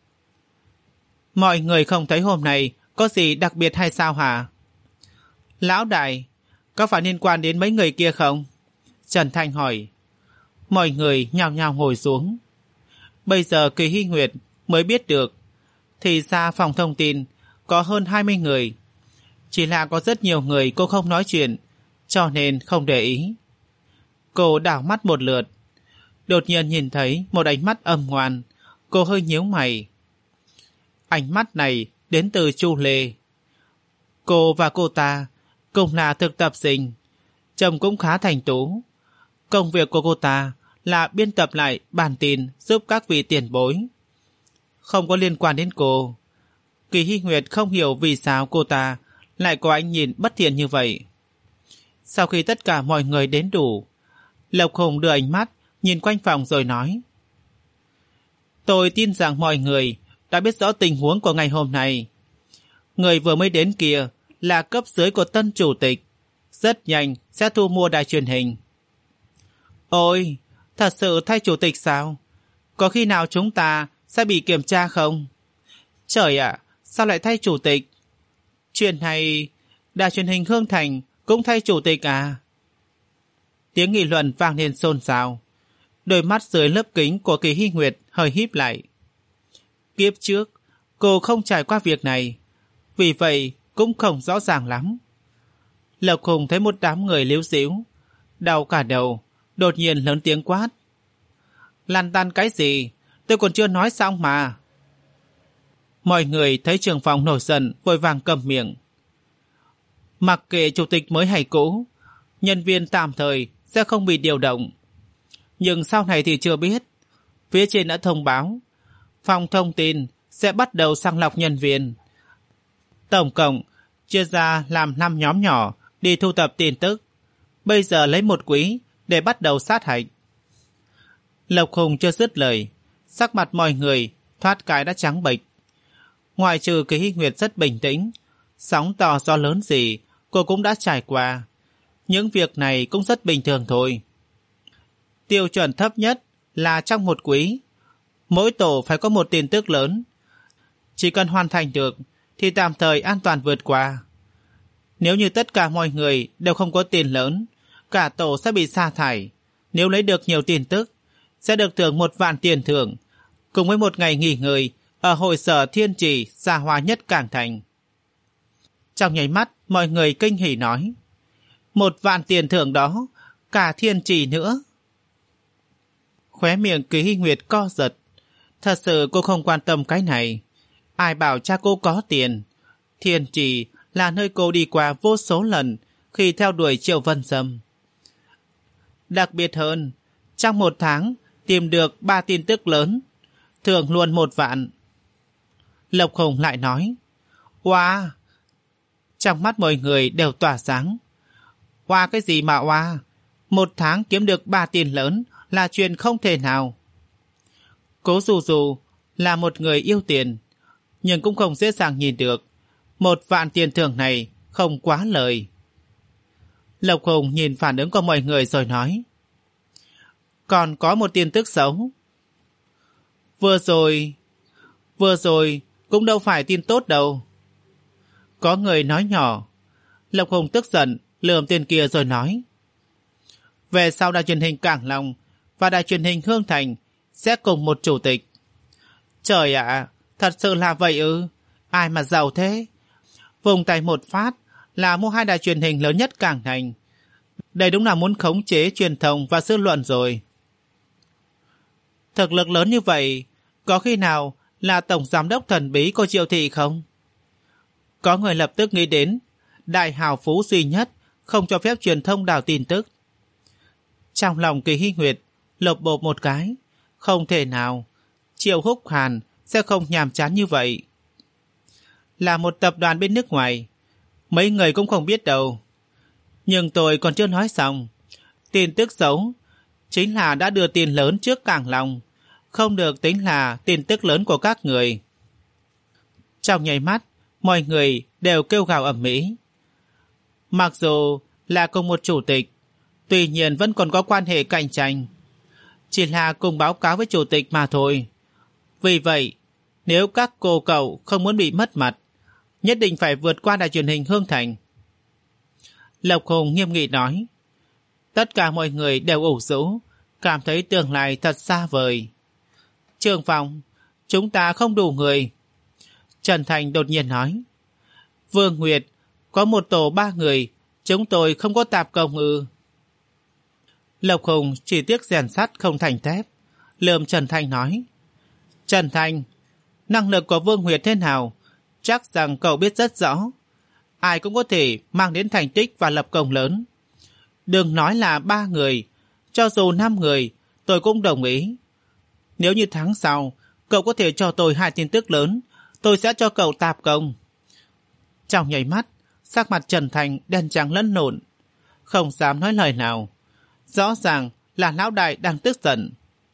Mọi người không thấy hôm nay có gì đặc biệt hay sao hả? Lão đại, có phải liên quan đến mấy người kia không? Trần Thanh hỏi. Mọi người nhao nhao ngồi xuống. Bây giờ Kỳ Hy Nguyệt mới biết được, thì ra phòng thông tin có hơn hai mươi người. Chỉ là có rất nhiều người cô không nói chuyện, cho nên không để ý. Cô đảo mắt một lượt, đột nhiên nhìn thấy một ánh mắt âm ngoan. Cô hơi nhíu mày. Ánh mắt này đến từ Chu Lê. Cô và cô ta cùng là thực tập sinh, trông cũng khá thành tú. Công việc của cô ta là biên tập lại bản tin giúp các vị tiền bối. Không có liên quan đến cô. Kỳ Hy Nguyệt không hiểu vì sao cô ta lại có ánh nhìn bất thiện như vậy. Sau khi tất cả mọi người đến đủ, Lộc Hùng đưa ánh mắt nhìn quanh phòng rồi nói: Tôi tin rằng mọi người đã biết rõ tình huống của ngày hôm nay. Người vừa mới đến kia là cấp dưới của tân chủ tịch, rất nhanh sẽ thu mua đài truyền hình. Ôi, thật sự thay chủ tịch sao? Có khi nào chúng ta sẽ bị kiểm tra không? Trời ạ, sao lại thay chủ tịch? Chuyện này, đài truyền hình Hương Thành cũng thay chủ tịch à? Tiếng nghị luận vang lên xôn xao. Đôi mắt dưới lớp kính của Kỳ Hy Nguyệt hơi híp lại. Kiếp trước, cô không trải qua việc này, vì vậy cũng không rõ ràng lắm. Lộc Hùng thấy một đám người líu díu, đau cả đầu, đột nhiên lớn tiếng quát: Lăn tăn cái gì? Tôi còn chưa nói xong mà. Mọi người thấy trưởng phòng nổi giận, vội vàng cầm miệng. Mặc kệ chủ tịch mới hay cũ, nhân viên tạm thời sẽ không bị điều động. Nhưng sau này thì chưa biết. Phía trên đã thông báo, phòng thông tin sẽ bắt đầu sàng lọc nhân viên. Tổng cộng chia ra làm năm nhóm nhỏ đi thu thập tin tức. Bây giờ lấy một quý để bắt đầu sát hạch. Lộc Hùng chưa dứt lời, sắc mặt mọi người thoát cái đã trắng bệch. Ngoại trừ Kỳ Hy Nguyệt rất bình tĩnh, sóng to gió lớn gì cô cũng đã trải qua. Những việc này cũng rất bình thường thôi. Tiêu chuẩn thấp nhất là trong một quý, mỗi tổ phải có một tin tức lớn. Chỉ cần hoàn thành được thì tạm thời an toàn vượt qua. Nếu như tất cả mọi người đều không có tin lớn, cả tổ sẽ bị sa thải. Nếu lấy được nhiều tin tức, sẽ được thưởng một vạn tiền thưởng, cùng với một ngày nghỉ ngơi ở hội sở Thiên Trì xa hoa nhất Cảng Thành. Trong nháy mắt, mọi người kinh hỉ nói: Một vạn tiền thưởng đó, cả Thiên Trì nữa. Khóe miệng Kỳ Hy Nguyệt co giật. Thật sự cô không quan tâm cái này. Ai bảo cha cô có tiền? Thiên Trì là nơi cô đi qua vô số lần khi theo đuổi Triệu Vân Sâm. Đặc biệt hơn, trong một tháng tìm được ba tin tức lớn, thưởng luôn một vạn. Lộc Hùng lại nói: Oa! Trong mắt mọi người đều tỏa sáng. Oa cái gì mà oa? Một tháng kiếm được ba tin lớn là chuyện không thể nào. Cố Dù Dù là một người yêu tiền, nhưng cũng không dễ dàng nhìn được. Một vạn tiền thưởng này không quá lời. Lộc Hùng nhìn phản ứng của mọi người rồi nói: Còn có một tin tức xấu. Vừa rồi, vừa rồi cũng đâu phải tin tốt đâu. Có người nói nhỏ. Lộc Hùng tức giận lườm tên kia rồi nói: Về sau đài truyền hình Cảng Long và đài truyền hình Hương Thành sẽ cùng một chủ tịch. Trời ạ, à, thật sự là vậy ư? Ai mà giàu thế? Vùng tay một phát là mua hai đài truyền hình lớn nhất Cảng Thành. Đây đúng là muốn khống chế truyền thông và dư luận rồi. Thực lực lớn như vậy, có khi nào là tổng giám đốc thần bí của Triệu Thị không? Có người lập tức nghĩ đến đại hào phú duy nhất không cho phép truyền thông đào tin tức. Trong lòng Kỳ Hy Nguyệt lột bột một cái. Không thể nào, Triệu Húc Hàn sẽ không nhàm chán như vậy. Là một tập đoàn bên nước ngoài, mấy người cũng không biết đâu. Nhưng tôi còn chưa nói xong. Tin tức xấu chính là đã đưa tin lớn trước Cảng Long, không được tính là tin tức lớn của các người. Trong nháy mắt, mọi người đều kêu gào ầm ĩ. Mặc dù là cùng một chủ tịch, tuy nhiên vẫn còn có quan hệ cạnh tranh. Chỉ là cùng báo cáo với chủ tịch mà thôi. Vì vậy, nếu các cô cậu không muốn bị mất mặt, nhất định phải vượt qua đài truyền hình Hương Thành. Lộc Hùng nghiêm nghị nói. Tất cả mọi người đều ủ rũ, cảm thấy tương lai thật xa vời. Trường phòng, Chúng ta không đủ người. Trần Thành đột nhiên nói. Vương Nguyệt, có một tổ ba người, chúng tôi không có tạp công ư? Lộc Hùng chỉ tiếc rèn sắt không thành thép, lườm Trần Thành nói. Trần Thành, năng lực của Vương Nguyệt thế nào, chắc rằng cậu biết rất rõ. Ai cũng có thể mang đến thành tích và lập công lớn. Đừng nói là ba người, cho dù năm người, tôi cũng đồng ý. Nếu như tháng sau, cậu có thể cho tôi hai tin tức lớn, tôi sẽ cho cậu tạp công. Trong nháy mắt, sắc mặt Trần Thành đen trắng lẫn lộn, không dám nói lời nào. Rõ ràng là lão đại đang tức giận.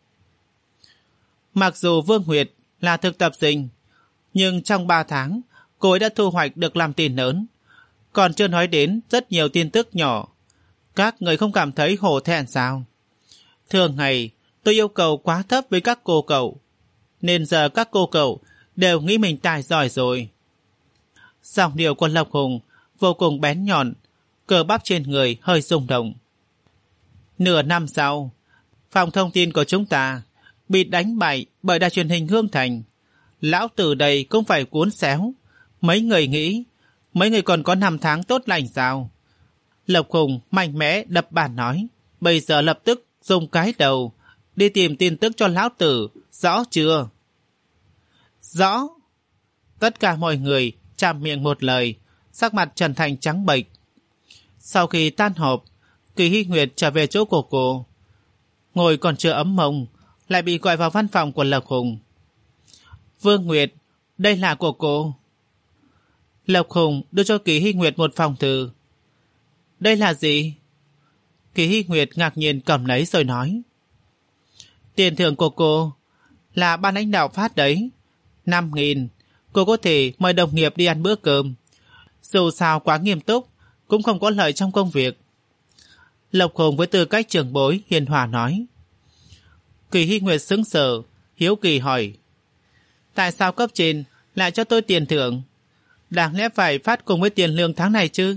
Mặc dù Vương Nguyệt là thực tập sinh, nhưng trong ba tháng, cô ấy đã thu hoạch được làm tin lớn. Còn chưa nói đến rất nhiều tin tức nhỏ. Các người không cảm thấy hổ thẹn sao? Thường ngày, tôi yêu cầu quá thấp với các cô cậu, nên giờ các cô cậu đều nghĩ mình tài giỏi rồi. Giọng điệu của Lộc Hùng vô cùng bén nhọn, cơ bắp trên người hơi rung động. Nửa năm sau, phòng thông tin của chúng ta bị đánh bại bởi đài truyền hình Hương Thành. Lão tử đây cũng phải cuốn xéo. Mấy người nghĩ, mấy người còn có năm tháng tốt lành sao? Lộc Hùng mạnh mẽ đập bàn nói. Bây giờ lập tức dùng cái đầu đi tìm tin tức cho lão tử, rõ chưa? Rõ. Tất cả mọi người chạm miệng một lời, sắc mặt Trần Thành trắng bệch. Sau khi tan họp, Kỳ Hy Nguyệt trở về chỗ của cô. Ngồi còn chưa ấm mông, lại bị gọi vào văn phòng của Lộc Hùng. Vương Nguyệt, đây là của cô. Lộc Hùng đưa cho Kỳ Hy Nguyệt một phòng thư. Đây là gì? Kỳ Hy Nguyệt ngạc nhiên cầm lấy rồi nói. Tiền thưởng của cô là ban lãnh đạo phát đấy. Năm nghìn. Cô có thể mời đồng nghiệp đi ăn bữa cơm. Dù sao quá nghiêm túc, cũng không có lợi trong công việc. Lộc Hùng với tư cách trưởng bối hiền hòa nói. Kỳ Hy Nguyệt sững sờ, hiếu kỳ hỏi. Tại sao cấp trên lại cho tôi tiền thưởng? Đáng lẽ phải phát cùng với tiền lương tháng này chứ?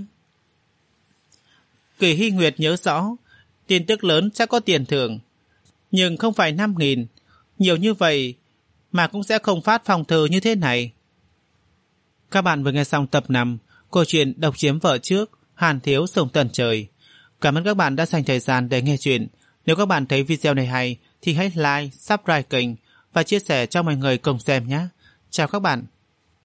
Kỳ Hy Nguyệt nhớ rõ, tin tức lớn sẽ có tiền thưởng, nhưng không phải năm nghìn. Nhiều như vậy mà cũng sẽ không phát phòng thư như thế này. Các bạn vừa nghe xong tập năm câu chuyện Độc Chiếm Vợ Trước, Hàn Thiếu Sông Tần Trời. Cảm ơn các bạn đã dành thời gian để nghe chuyện. Nếu các bạn thấy video này hay thì hãy like, subscribe kênh và chia sẻ cho mọi người cùng xem nhé. Chào các bạn.